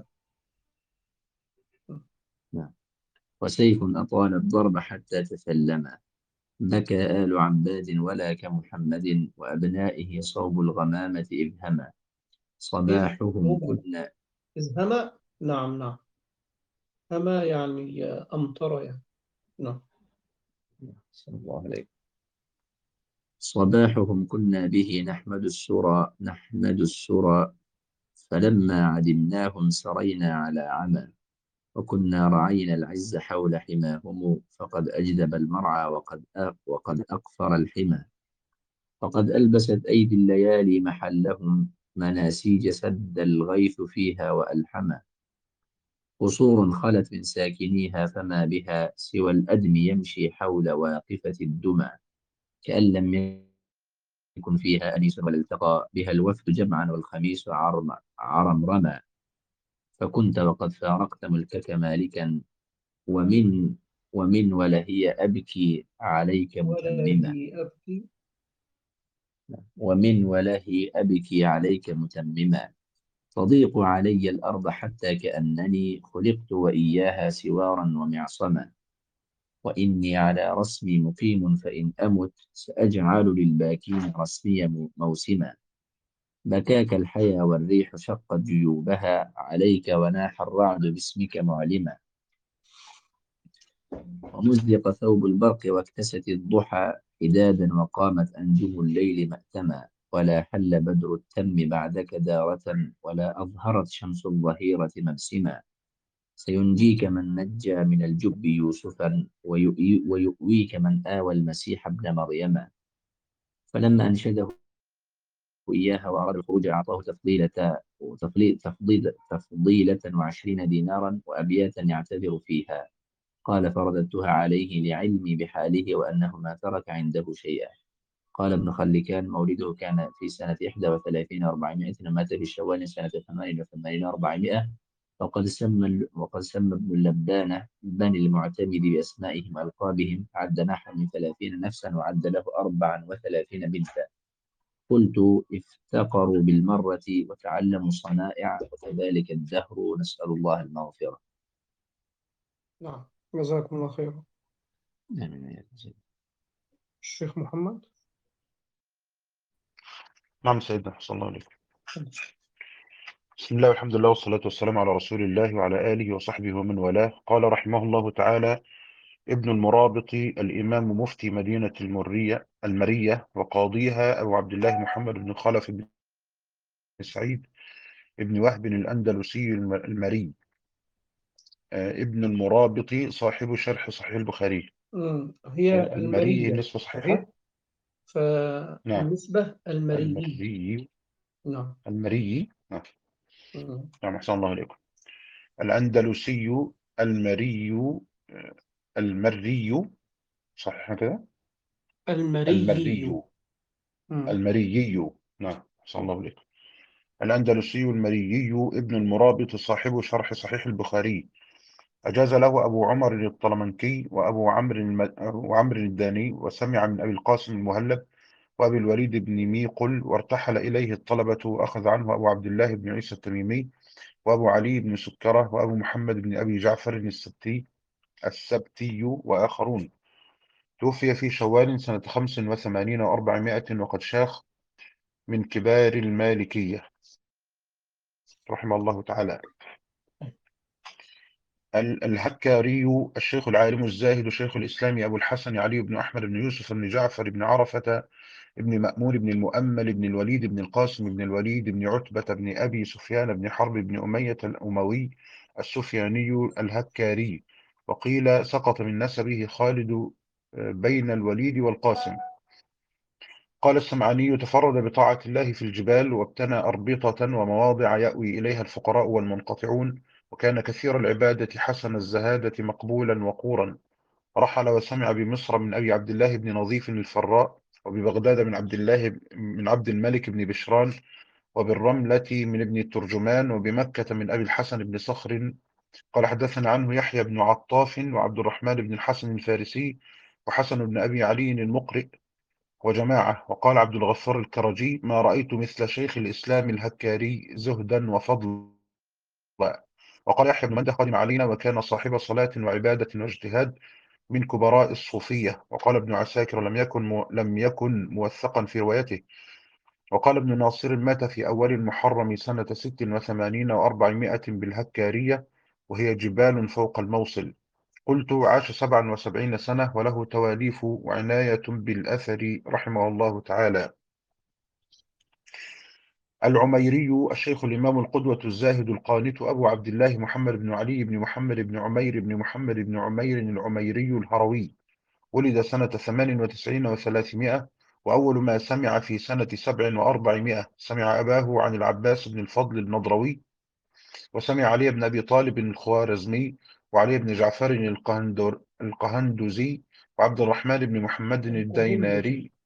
نعم. وسيف أطال الضرب حتى تسلما. بكى آل عباد ولا كمحمد وأبنائه صوب الغمامة إذ هما. إذ صباحهم هما. كنا. إذ هما. نعم نعم. هما يعني أمطر يعني. نعم. صلى الله عليه. صباحهم كنا به نحمد السرى نحمد السرى فلما عدمناهم سرينا على عمى. وكنا رعينا العز حول حماهم فقد أجدب المرعى وقد أق وقد أقفر الحمى. فقد ألبست أيدي الليالي محلهم مناسيج سد الغيث فيها وألحما. قصور خلت من ساكنيها فما بها سوى الأدم يمشي حول واقفة الدمى. كأن لم يكن فيها أنيس ولا التقى بها الوفد جمعا والخميس عرم عرمرما. فكنت وقد فارقت ملكك مالكا ومن ومن ولهي أبكي عليك ولا متمما. هي أبكي. ومن ولهي أبكي عليك متمما. تضيق علي الأرض حتى كأنني خلقت وإياها سوارا ومعصما. وإني على رسمي مقيم فإن أمت سأجعل للباكين رسمي موسما. بكاك الحيا والريح شقت جيوبها عليك وناح الرعد باسمك معلما. ومزق ثوب البرق واكتست الضحى حدادا وقامت أنجم الليل مأتما. ولا حل بدر التم بعدك دارة ولا أظهرت شمس الظهيرة مبسما. سينجيك من نجى من الجب يوسفا ويؤي- ويؤويك من آوى المسيح ابن مريم. فلما أنشده إياها وأراد الخروج أعطاه تفضيلة تفضيل تفضيل تفضيلة وعشرين دينارا وأبياتا يعتذر فيها. قال فرددتها عليه لعلمي بحاله وأنه ما ترك عنده شيئا. قال ابن خلكان مولده كان في سنة إحدى وثلاثين أربعمائة ومات في شوال سنة ثمان وثمانين أربعمائة. وقد سمى وقد سمى ابن اللبانة بني المعتمد بأسمائهم وألقابهم عد نحو من ثلاثين نفسا وعد له أربعا وثلاثين بنتا. قلت افتقروا بالمرة وتعلموا الصنائع وكذلك الدهر نسأل الله المغفرة. نعم. جزاكم الله خيرا. آمين يا رب. الشيخ محمد. نعم سيدنا صلى الله عليه وسلم. بسم الله والحمد لله والصلاة والسلام على رسول الله وعلى آله وصحبه ومن والاه. قال رحمه الله تعالى: ابن المرابط الإمام مفتي مدينة المرية المرية وقاضيها أبو عبد الله محمد بن خلف بن سعيد ابن وهب الأندلسي الم- المري. آه، ابن المرابط صاحب شرح صحيح البخاري. مم. هي ال- المري المرية نسبة صحيحة. صحيح. نعم. فالنسبة المريي. المري. نعم. المري نعم. مم. نعم أحسن الله عليكم. الأندلسي المري آه، المري صح كده؟ المريي. المري مم. المريي نعم صلى الله عليه. الأندلسي المريي ابن المرابط صاحب شرح صحيح البخاري، أجاز له أبو عمر الطلمنكي وأبو عمرو الم... وعمرو الداني، وسمع من أبي القاسم المهلب وأبي الوليد بن ميقل، وارتحل إليه الطلبة، وأخذ عنه أبو عبد الله بن عيسى التميمي وأبو علي بن سكرة وأبو محمد بن أبي جعفر السبتي السبتي وآخرون. توفي في شوال سنة خمس وثمانين وأربعمائة وقد شاخ، من كبار المالكية رحمه الله تعالى. ال- الهكاري الشيخ العالم الزاهد شيخ الإسلام أبو الحسن علي بن أحمد بن يوسف بن جعفر بن عرفة بن مأمون بن المؤمل بن الوليد بن القاسم بن الوليد بن عتبة بن أبي سفيان بن حرب بن أمية الأموي السفياني الهكاري. وقيل سقط من نسبه خالد آه، بين الوليد والقاسم. قال السمعاني: تفرد بطاعة الله في الجبال، وابتنى أربطة ومواضع يأوي إليها الفقراء والمنقطعون، وكان كثير العبادة حسن الزهادة مقبولا وقورا. رحل وسمع بمصر من أبي عبد الله بن نظيف الفراء، وببغداد من عبد الله من عبد الملك بن بشران، وبالرملة من ابن الترجمان، وبمكة من أبي الحسن بن صخر. قال حدثنا عنه يحيى بن عطاف وعبد الرحمن بن الحسن الفارسي وحسن بن أبي علي المقرئ وجماعة. وقال عبد الغفار الكرجي: ما رأيت مثل شيخ الإسلام الهكاري زهدا وفضلا. وقال يحيى بن منده: قدم علينا وكان صاحب صلاة وعبادة واجتهاد، من كبراء الصوفية. وقال ابن عساكر: لم يكن مو لم يكن موثقا في روايته. وقال ابن ناصر: مات في أول المحرم سنة ست وثمانين وأربعمائة بالهكارية، وهي جبال فوق الموصل. قلت: عاش سبعا وسبعين سنة، وله تواليف وعناية بالأثر رحمه الله تعالى. العميري الشيخ الإمام القدوة الزاهد القانت أبو عبد الله محمد بن علي بن محمد بن عمير بن محمد بن عمير العميري الهروي، ولد سنة ثمان وتسعين وثلاثمائة، وأول ما سمع في سنة سبع وأربعمائة سمع أباه عن العباس بن الفضل النضروي، وسمع علي بن أبي طالب الخوارزمي، وعلي بن جعفر القهندر القهندزي، وعبد الرحمن بن محمد القهندزي. الديناري.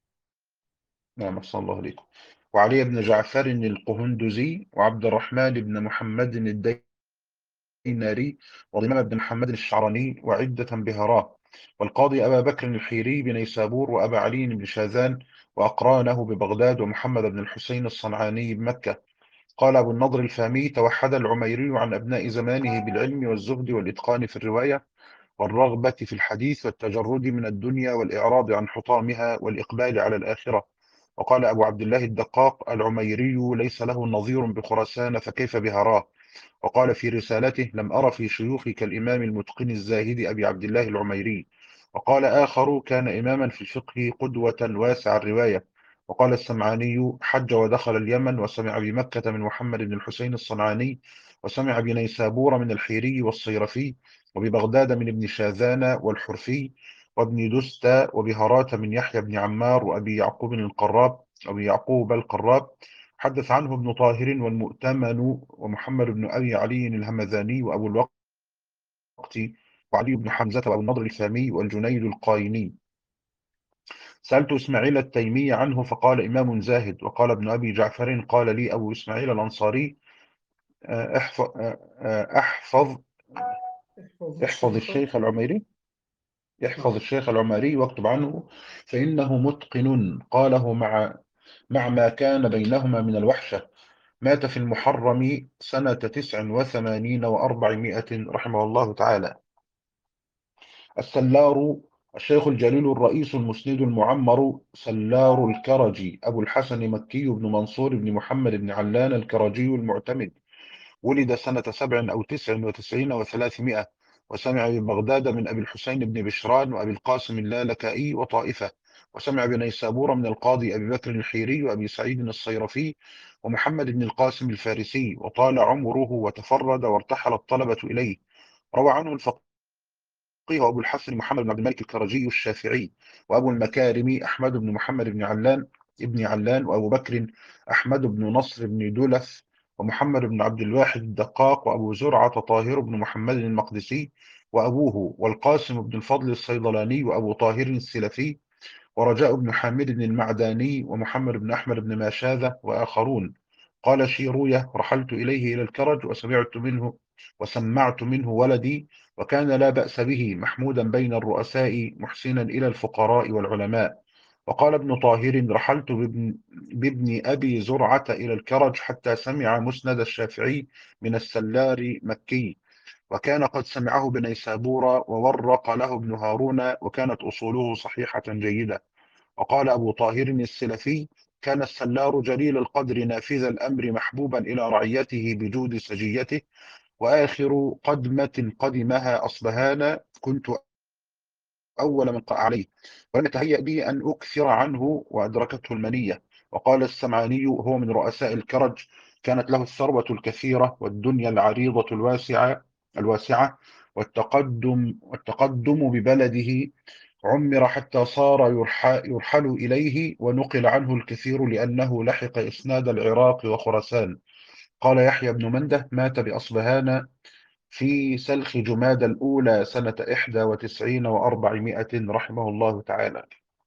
نعم صلى الله عليكم. وعلي بن جعفر القهندزي، وعبد الرحمن بن محمد الديناري، وضمام بن محمد الشعراني، وعدة بهراه. والقاضي أبا بكر الحيري بنيسابور، وأبا علي بن شاذان، وأقرانه ببغداد، ومحمد بن الحسين الصنعاني بمكة. قال أبو النضر الفامي: توحد العميري عن أبناء زمانه بالعلم والزهد والإتقان في الرواية، والرغبة في الحديث، والتجرد من الدنيا، والإعراض عن حطامها، والإقبال على الآخرة. وقال أبو عبد الله الدقاق: العميري ليس له نظير بخراسان، فكيف بهراه. وقال في رسالته: لم أر في شيوخك الإمام المتقن الزاهد أبي عبد الله العميري. وقال آخر: كان إماما في الفقه قدوة واسع الرواية. وقال السمعاني: حج ودخل اليمن، وسمع بمكة من محمد بن الحسين الصنعاني، وسمع بنيسابور من الحيري والصيرفي، وببغداد من ابن شاذان والحرفي، وابن دستى، وبهرات من يحيى بن عمار، وأبي يعقوب القراب أبي يعقوب القراب. حدث عنه ابن طاهر والمؤتمن، ومحمد بن أبي علي الهمذاني، وأبو الوقت، وعلي بن حمزة، وأبو النضر الفامي، والجنيد القايني. سألت إسماعيل التيمي عنه فقال: إمام زاهد. وقال ابن أبي جعفر: قال لي أبو إسماعيل الأنصاري: آه، احفظ آه، آه، احفظ احفظ احفظ الشيخ. الشيخ العميري احفظ نعم. الشيخ العمري واكتب عنه، فإنه متقن. قاله مع مع ما كان بينهما من الوحشة. مات في المحرم سنة تسع وثمانين وأربعمائة رحمه الله تعالى. السلار الشيخ الجليل الرئيس المسند المعمر سلار الكرجي أبو الحسن مكي بن منصور بن محمد بن علان الكرجي المعتمد، ولد سنة سبع أو تسع وتسعين وثلاثمائة، وسمع ببغداد من أبي الحسين بن بشران، وأبي القاسم اللالكائي وطائفة. وسمع بنيسابور من القاضي أبي بكر الحيري، وأبي سعيد الصيرفي، ومحمد بن القاسم الفارسي. وطال عمره وتفرد وارتحل الطلبة إليه. روى عنه الفقيه وأبو الحسن محمد بن عبد الملك الكرجي الشافعي، وأبو المكارم أحمد بن محمد بن علان ابن علان، وأبو بكر أحمد بن نصر بن دولف، ومحمد بن عبد الواحد الدقاق، وأبو زرعة طاهر بن محمد المقدسي وأبوه، والقاسم بن الفضل الصيدلاني، وأبو طاهر السلفي، ورجاء بن حامد المعداني، ومحمد بن أحمد بن ماشاذة، وآخرون. قال شيروية: رحلت إليه إلى الكرج وسمعت منه وسمعت منه ولدي، وكان لا بأس به، محمودا بين الرؤساء، محسنا إلى الفقراء والعلماء. وقال ابن طاهر: رحلت بابن, بابن أبي زرعة إلى الكرج حتى سمع مسند الشافعي من السلار مكي، وكان قد سمعه بنيسابور، وورق له ابن هارون، وكانت أصوله صحيحة جيدة. وقال أبو طاهر السلفي: كان السلار جليل القدر نافذ الأمر، محبوبا إلى رعيته بجود سجيته، وآخر قدمة قدمها أصبهان كنت أول من قرأ عليه، ولم يتهيأ بي أن أكثر عنه، وأدركته المنية. وقال السمعاني: هو من رؤساء الكرج، كانت له الثروة الكثيرة، والدنيا العريضة الواسعة الواسعة والتقدم والتقدم ببلده، عمر حتى صار يرحل إليه، ونقل عنه الكثير لأنه لحق إسناد العراق وخراسان. قال يحيى بن منده: مات بأصبهان في سلخ جماد الأولى سنة إحدى وتسعين وأربعمائة، رحمه الله تعالى.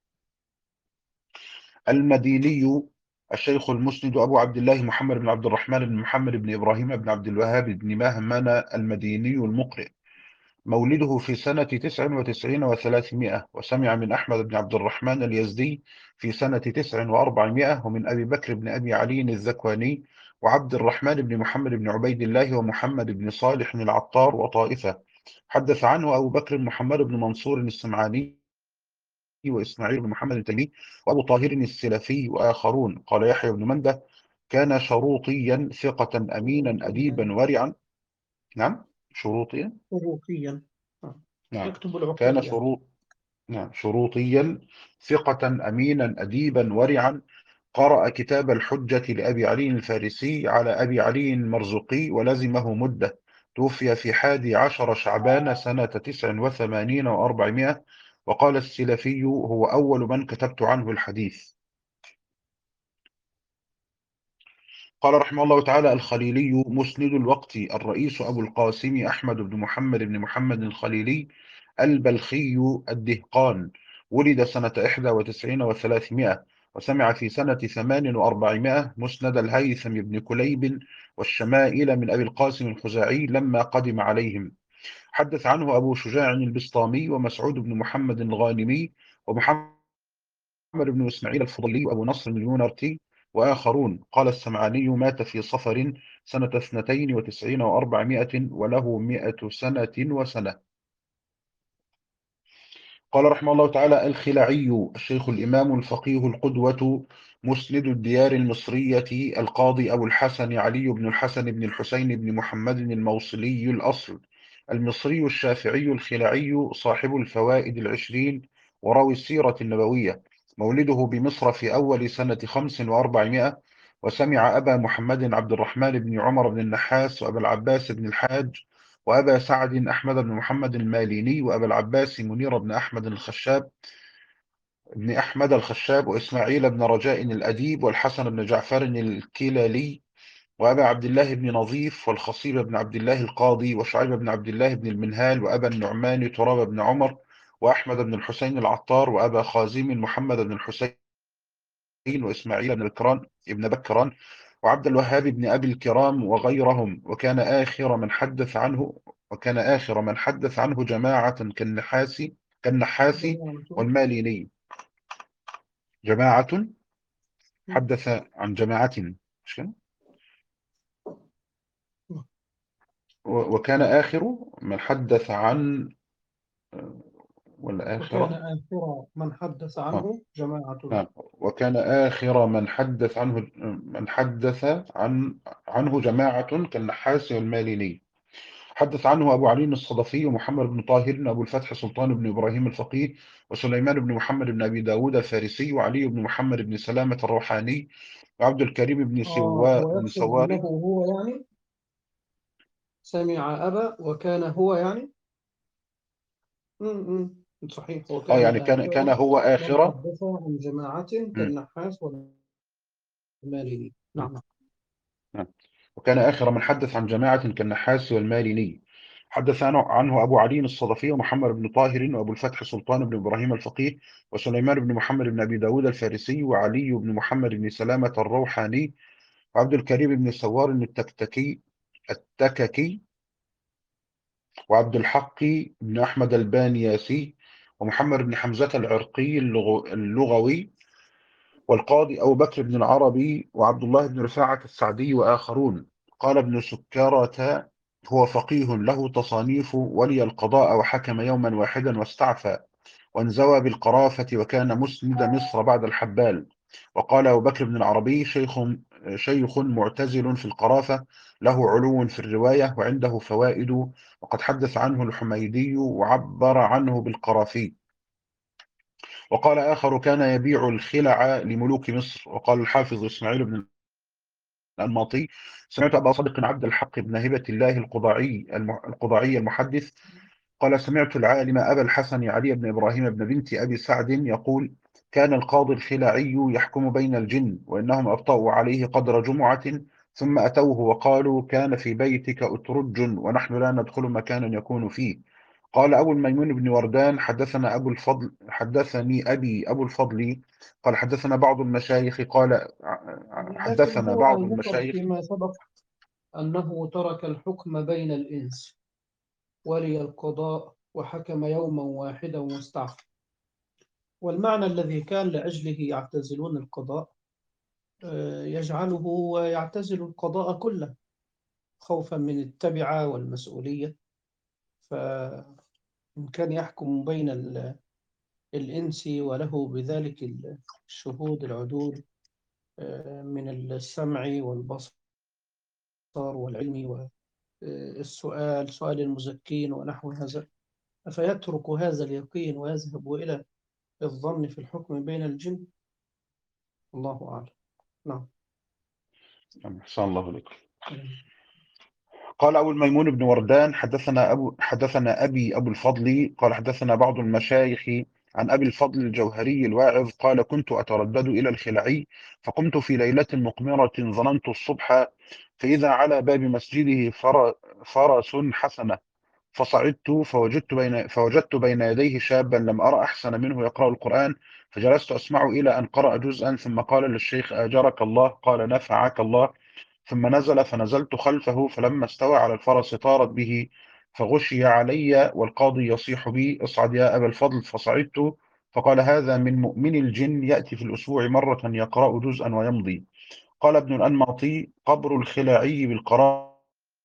المديني الشيخ المسند أبو عبد الله محمد بن عبد الرحمن بن محمد بن إبراهيم بن عبد الوهاب بن مهمن المديني المقرئ، مولده في سنة تسع وتسعين وثلاثمائة، وسمع من أحمد بن عبد الرحمن اليزدي في سنة تسع وأربعمائة، ومن أبي بكر بن أبي علي الذكواني، وعبد الرحمن بن محمد بن عبيد الله، ومحمد بن صالح العطار، وطائفة. حدث عنه أبو بكر بن محمد بن منصور السمعاني، وإسماعيل بن محمد التيمي، وأبو طاهر السلفي، وآخرون. قال يحيى بن منده: كان شروطيا ثقة أمينا عقوقيا. أديبا ورعا. نعم، شروطيا. عقوقيا. آه. نعم، يكتب كان العقوق يعني. شروط نعم شروطيا ثقة أمينا أديبا ورعا. قرأ كتاب الحجة لأبي علي الفارسي على أبي علي المرزقي، ولزمه مدة. توفي في حادي عشر شعبان سنة تسع وثمانين وأربعمائة. وقال السلفي: هو أول من كتبت عنه الحديث. قال رحمه الله تعالى: الخليلي مسند الوقت، الرئيس أبو القاسم أحمد بن محمد بن محمد الخليلي البلخي الدهقان، ولد سنة إحدى وتسعين وثلاثمائة، وسمع في سنة ثمان وأربعمائة مسند الهيثم بن كليب والشمائل من أبي القاسم الخزاعي لما قدم عليهم. حدث عنه أبو شجاع البسطامي، ومسعود بن محمد الغانمي، ومحمد بن إسماعيل الفضلي، وأبو نصر اليونرتي، وآخرون. قال السمعاني: مات في صفر سنة اثنتين وتسعين وأربعمائة، وله مائة سنة وسنة. قال رحمه الله تعالى: الخلعي الشيخ الإمام الفقيه القدوة، مسند الديار المصرية، القاضي أبو الحسن علي بن الحسن بن الحسين بن محمد الموصلي الأصل، المصري الشافعي الخلعي، صاحب الفوائد العشرين، وراوي السيرة النبوية. مولده بمصر في أول سنة خمس وأربعمائة، وسمع أبا محمد عبد الرحمن بن عمر بن النحاس، وأبا العباس بن الحاج، وأبا سعد أحمد بن محمد الماليني، وأبا العباس منير بن أحمد الخشاب بن أحمد الخشاب، وإسماعيل بن رجاء الأديب، والحسن بن جعفر الكلالي، وأبا عبد الله بن نظيف، والخصيب بن عبد الله القاضي، وشعيب بن عبد الله بن المنهال، وأبا النعمان تراب بن عمر، وأحمد بن الحسين العطار، وأبا خازم محمد بن الحسين، وإسماعيل بن بكران ابن بكران، وعبد الوهاب بن أبي الكرام، وغيرهم. وكان آخر من حدث عنه وكان آخر من حدث عنه جماعة كالنحاس كالنحاس جماعة. والماليني. جماعة حدث عن جماعة، مش كده؟ و- وكان آخر من حدث عن ولا وكان آخر آخر من حدث آه. عنه جماعة. نعم، وكان آخر من حدث عنه من حدث عن عنه جماعة كالنحاس والماليني. حدث عنه أبو علي الصدفي، ومحمد بن طاهر، أبو الفتح سلطان بن إبراهيم الفقيه، وسليمان بن محمد بن أبي داود الفارسي، وعلي بن محمد بن سلامة الروحاني، وعبد الكريم بن آه سوا هو بن يقصد أنه سواري. هو يعني سمع أبا وكان هو يعني. م -م. صحيح، اه وكان يعني كان كان آخر هو من آخر. حدث عن جماعة مم. كالنحاس والمالي. نعم. نعم. وكان آخر من حدث عن جماعة كالنحاس والماليني. حدث عنه عنه أبو علي الصدفي ومحمد بن طاهر وأبو الفتح سلطان بن إبراهيم الفقيه وسليمان بن محمد بن أبي داود الفارسي وعلي بن محمد بن سلامة الروحاني وعبد الكريم بن سوار التكتكي التككي وعبد الحق بن أحمد البانياسي ومحمد بن حمزة العرقي اللغو- اللغوي والقاضي أبو بكر بن العربي وعبد الله بن رفاعة السعدي وآخرون. قال ابن سكرة: هو فقيه له تصانيف، ولي القضاء وحكم يوما واحدا واستعفى، وانزوى بالقرافة وكان مسند مصر بعد الحبال. وقال أبو بكر بن العربي: شيخ شيخ معتزل في القرافة، له علو في الرواية وعنده فوائد، وقد حدث عنه الحميدي وعبر عنه بالقرافي. وقال آخر: كان يبيع الخلع لملوك مصر. وقال الحافظ إسماعيل بن الأنماطي: سمعت أبا صدق عبد الحق بن هبة الله القضاعي القضاعي المحدث قال: سمعت العالم أبا الحسن علي بن إبراهيم بن بنت أبي سعد يقول: كان القاضي الخلاعي يحكم بين الجن، وإنهم أبطأوا عليه قدر جمعة، ثم أتوه وقالوا: كان في بيتك أترج ونحن لا ندخل مكانا يكون فيه. قال أبو الميمون بن وردان: حدثنا أبو الفضل حدثني أبي أبو الفضل قال حدثنا بعض المشايخ قال لكن حدثنا هو بعض ذكر المشايخ. فيما سبق أنه ترك الحكم بين الإنس، ولي القضاء وحكم يوما واحدا واستعفى. والمعنى الذي كان لأجله يعتزلون القضاء آه، يجعله يعتزل القضاء كله خوفا من التبعة والمسؤولية. فإن كان يحكم بين ال- الإنس وله بذلك الشهود العدول آه، من السمع والبصر والعلم والسؤال سؤال المزكين ونحو هذا، فيترك هذا اليقين ويذهب إلى الظن في الحكم بين الجن. الله أعلم. نعم. أحسن الله عليكم. قال أبو الميمون بن وردان: حدثنا أبو حدثنا أبي أبو الفضل قال حدثنا بعض المشايخ عن أبي الفضل الجوهري الواعظ قال: كنت أتردد إلى الخلعي، فقمت في ليلة مقمرة ظننت الصبح، فإذا على باب مسجده فر- فرس حسنة، فصعدت فوجدت بين فوجدت بين يديه شابا لم أرى أحسن منه يقرأ القرآن، فجلست أسمعه إلى أن قرأ جزءا، ثم قال للشيخ: أجرك الله. قال: نفعك الله. ثم نزل فنزلت خلفه، فلما استوى على الفرس طارت به، فغشي علي والقاضي يصيح بي: اصعد يا أبا الفضل. فصعدت، فقال: هذا من مؤمن الجن يأتي في الأسبوع مرة يقرأ جزءا ويمضي. قال ابن الأنماطي: قبر الخلاعي بالقرافة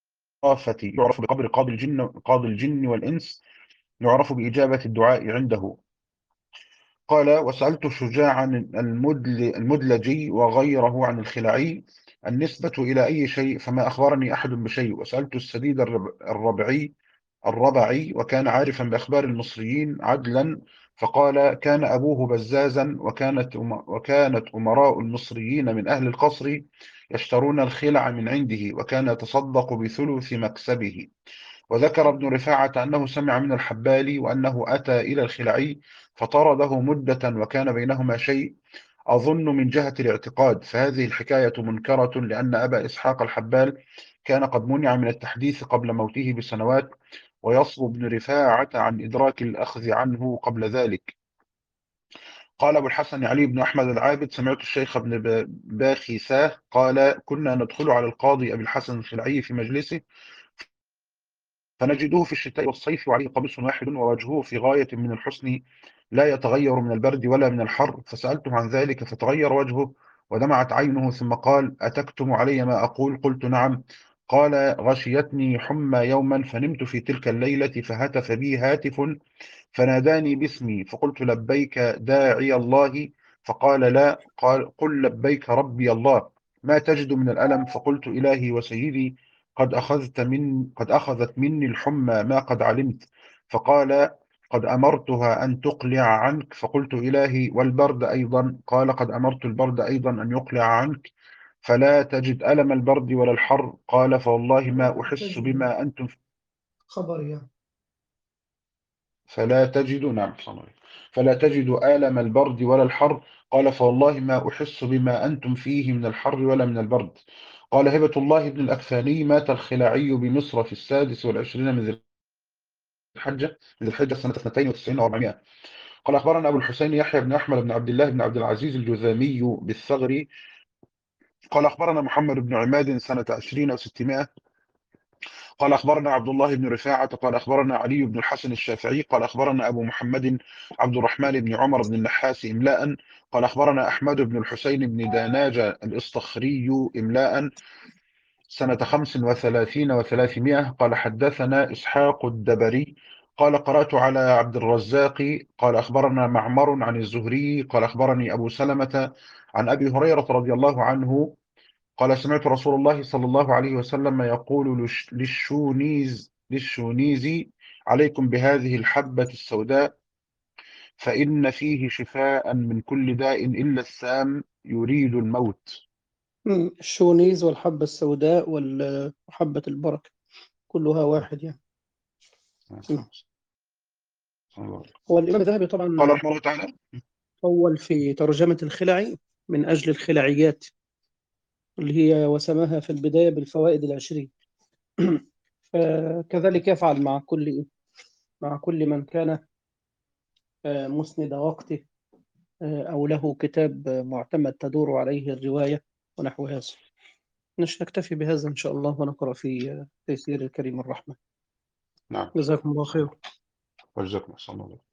يعرف بقبر قاضي الجن قاضي الجن والإنس، يعرف بإجابة الدعاء عنده. قال: وسألت شجاعا المدل المدلجي وغيره عن الخلاعي النسبة إلى أي شيء، فما أخبرني أحد بشيء. وسألت السديد الرب- الربعي الربعي وكان عارفا بأخبار المصريين عدلا، فقال: كان أبوه بزازا، وكانت أم- وكانت أمراء المصريين من أهل القصر يشترون الخلع من عنده، وكان يتصدق بثلث مكسبه. وذكر ابن رفاعة أنه سمع من الحبالي وأنه أتى إلى الخلعي فطرده مدة وكان بينهما شيء، أظن من جهة الاعتقاد، فهذه الحكاية منكرة، لأن أبا إسحاق الحبال كان قد منع من التحديث قبل موته بسنوات، ويصل ابن رفاعة عن إدراك الأخذ عنه قبل ذلك. قال أبو الحسن علي بن أحمد العابد: سمعت الشيخ ابن ب- باخساه قال: كنا ندخل على القاضي أبي الحسن الخلعي في مجلسه، فنجده في الشتاء والصيف وعليه قميص واحد ووجهه في غاية من الحسن لا يتغير من البرد ولا من الحر. فسألته عن ذلك فتغير وجهه ودمعت عينه، ثم قال: أتكتم علي ما أقول؟ قلت: نعم. قال: غشيتني حمى يوما فنمت في تلك الليلة، فهتف بي هاتف فناداني باسمي، فقلت: لبيك داعي الله. فقال: لا. قال: قل لبيك ربي الله. ما تجد من الألم؟ فقلت: إلهي وسيدي، قد أخذت من قد أخذت مني الحمى ما قد علمت. فقال: قد أمرتها أن تقلع عنك. فقلت: إلهي والبرد أيضا؟ قال: قد أمرت البرد أيضا أن يقلع عنك، فلا تجد ألم البرد ولا الحر. قال: فوالله ما أحس تجد بما أنتم خبر يعني. فلا تجد. نعم صنعي. فلا تجد آلم البرد ولا الحر. قال فوالله ما أحس بما أنتم فيه من الحر ولا من البرد. قال هبة الله بن الأكثاني مات الخلاعي بمصر في السادس والعشرين من ذي الحجة من ذي الحجة سنة اثنتين وتسعين وأربعمائة. قال أخبرنا أبو الحسين يحيى بن أحمد بن عبد الله بن عبد العزيز الجذامي بالثغري قال أخبرنا محمد بن عماد سنة عشرين وستمائة. قال أخبرنا عبد الله بن رفاعة قال أخبرنا علي بن الحسن الشافعي قال أخبرنا أبو محمد عبد الرحمن بن عمر بن النحاس إملاء. قال أخبرنا أحمد بن الحسين بن داناجة الإصطخري إملاء سنة خمس وثلاثين وثلاثمائة. قال حدثنا إسحاق الدبري قال قرأت على عبد الرزاق قال أخبرنا معمر عن الزهري قال أخبرني أبو سلمة عن أبي هريرة رضي الله عنه قال سمعت رسول الله صلى الله عليه وسلم يقول للش- للشونيز للشونيزي عليكم بهذه الحبة السوداء فإن فيه شفاء من كل داء إلا السام يريد الموت. مم. الشونيز والحبة السوداء وال- وحبة البركة كلها واحد يعني. نعم. هو الإمام الذهبي قال طبعا رحمه الله تعالى طول في ترجمة الخلعي من أجل الخلعيات اللي هي وسماها في البداية بالفوائد العشرين. فكذلك يفعل مع كل مع كل من كان آه، مسند وقته آه، أو له كتاب آه، معتمد تدور عليه الرواية ونحو هذا. مش نكتفي بهذا إن شاء الله ونقرأ في آه، تيسير الكريم الرحمن. نعم جزاكم الله خير. وجزاكم الله.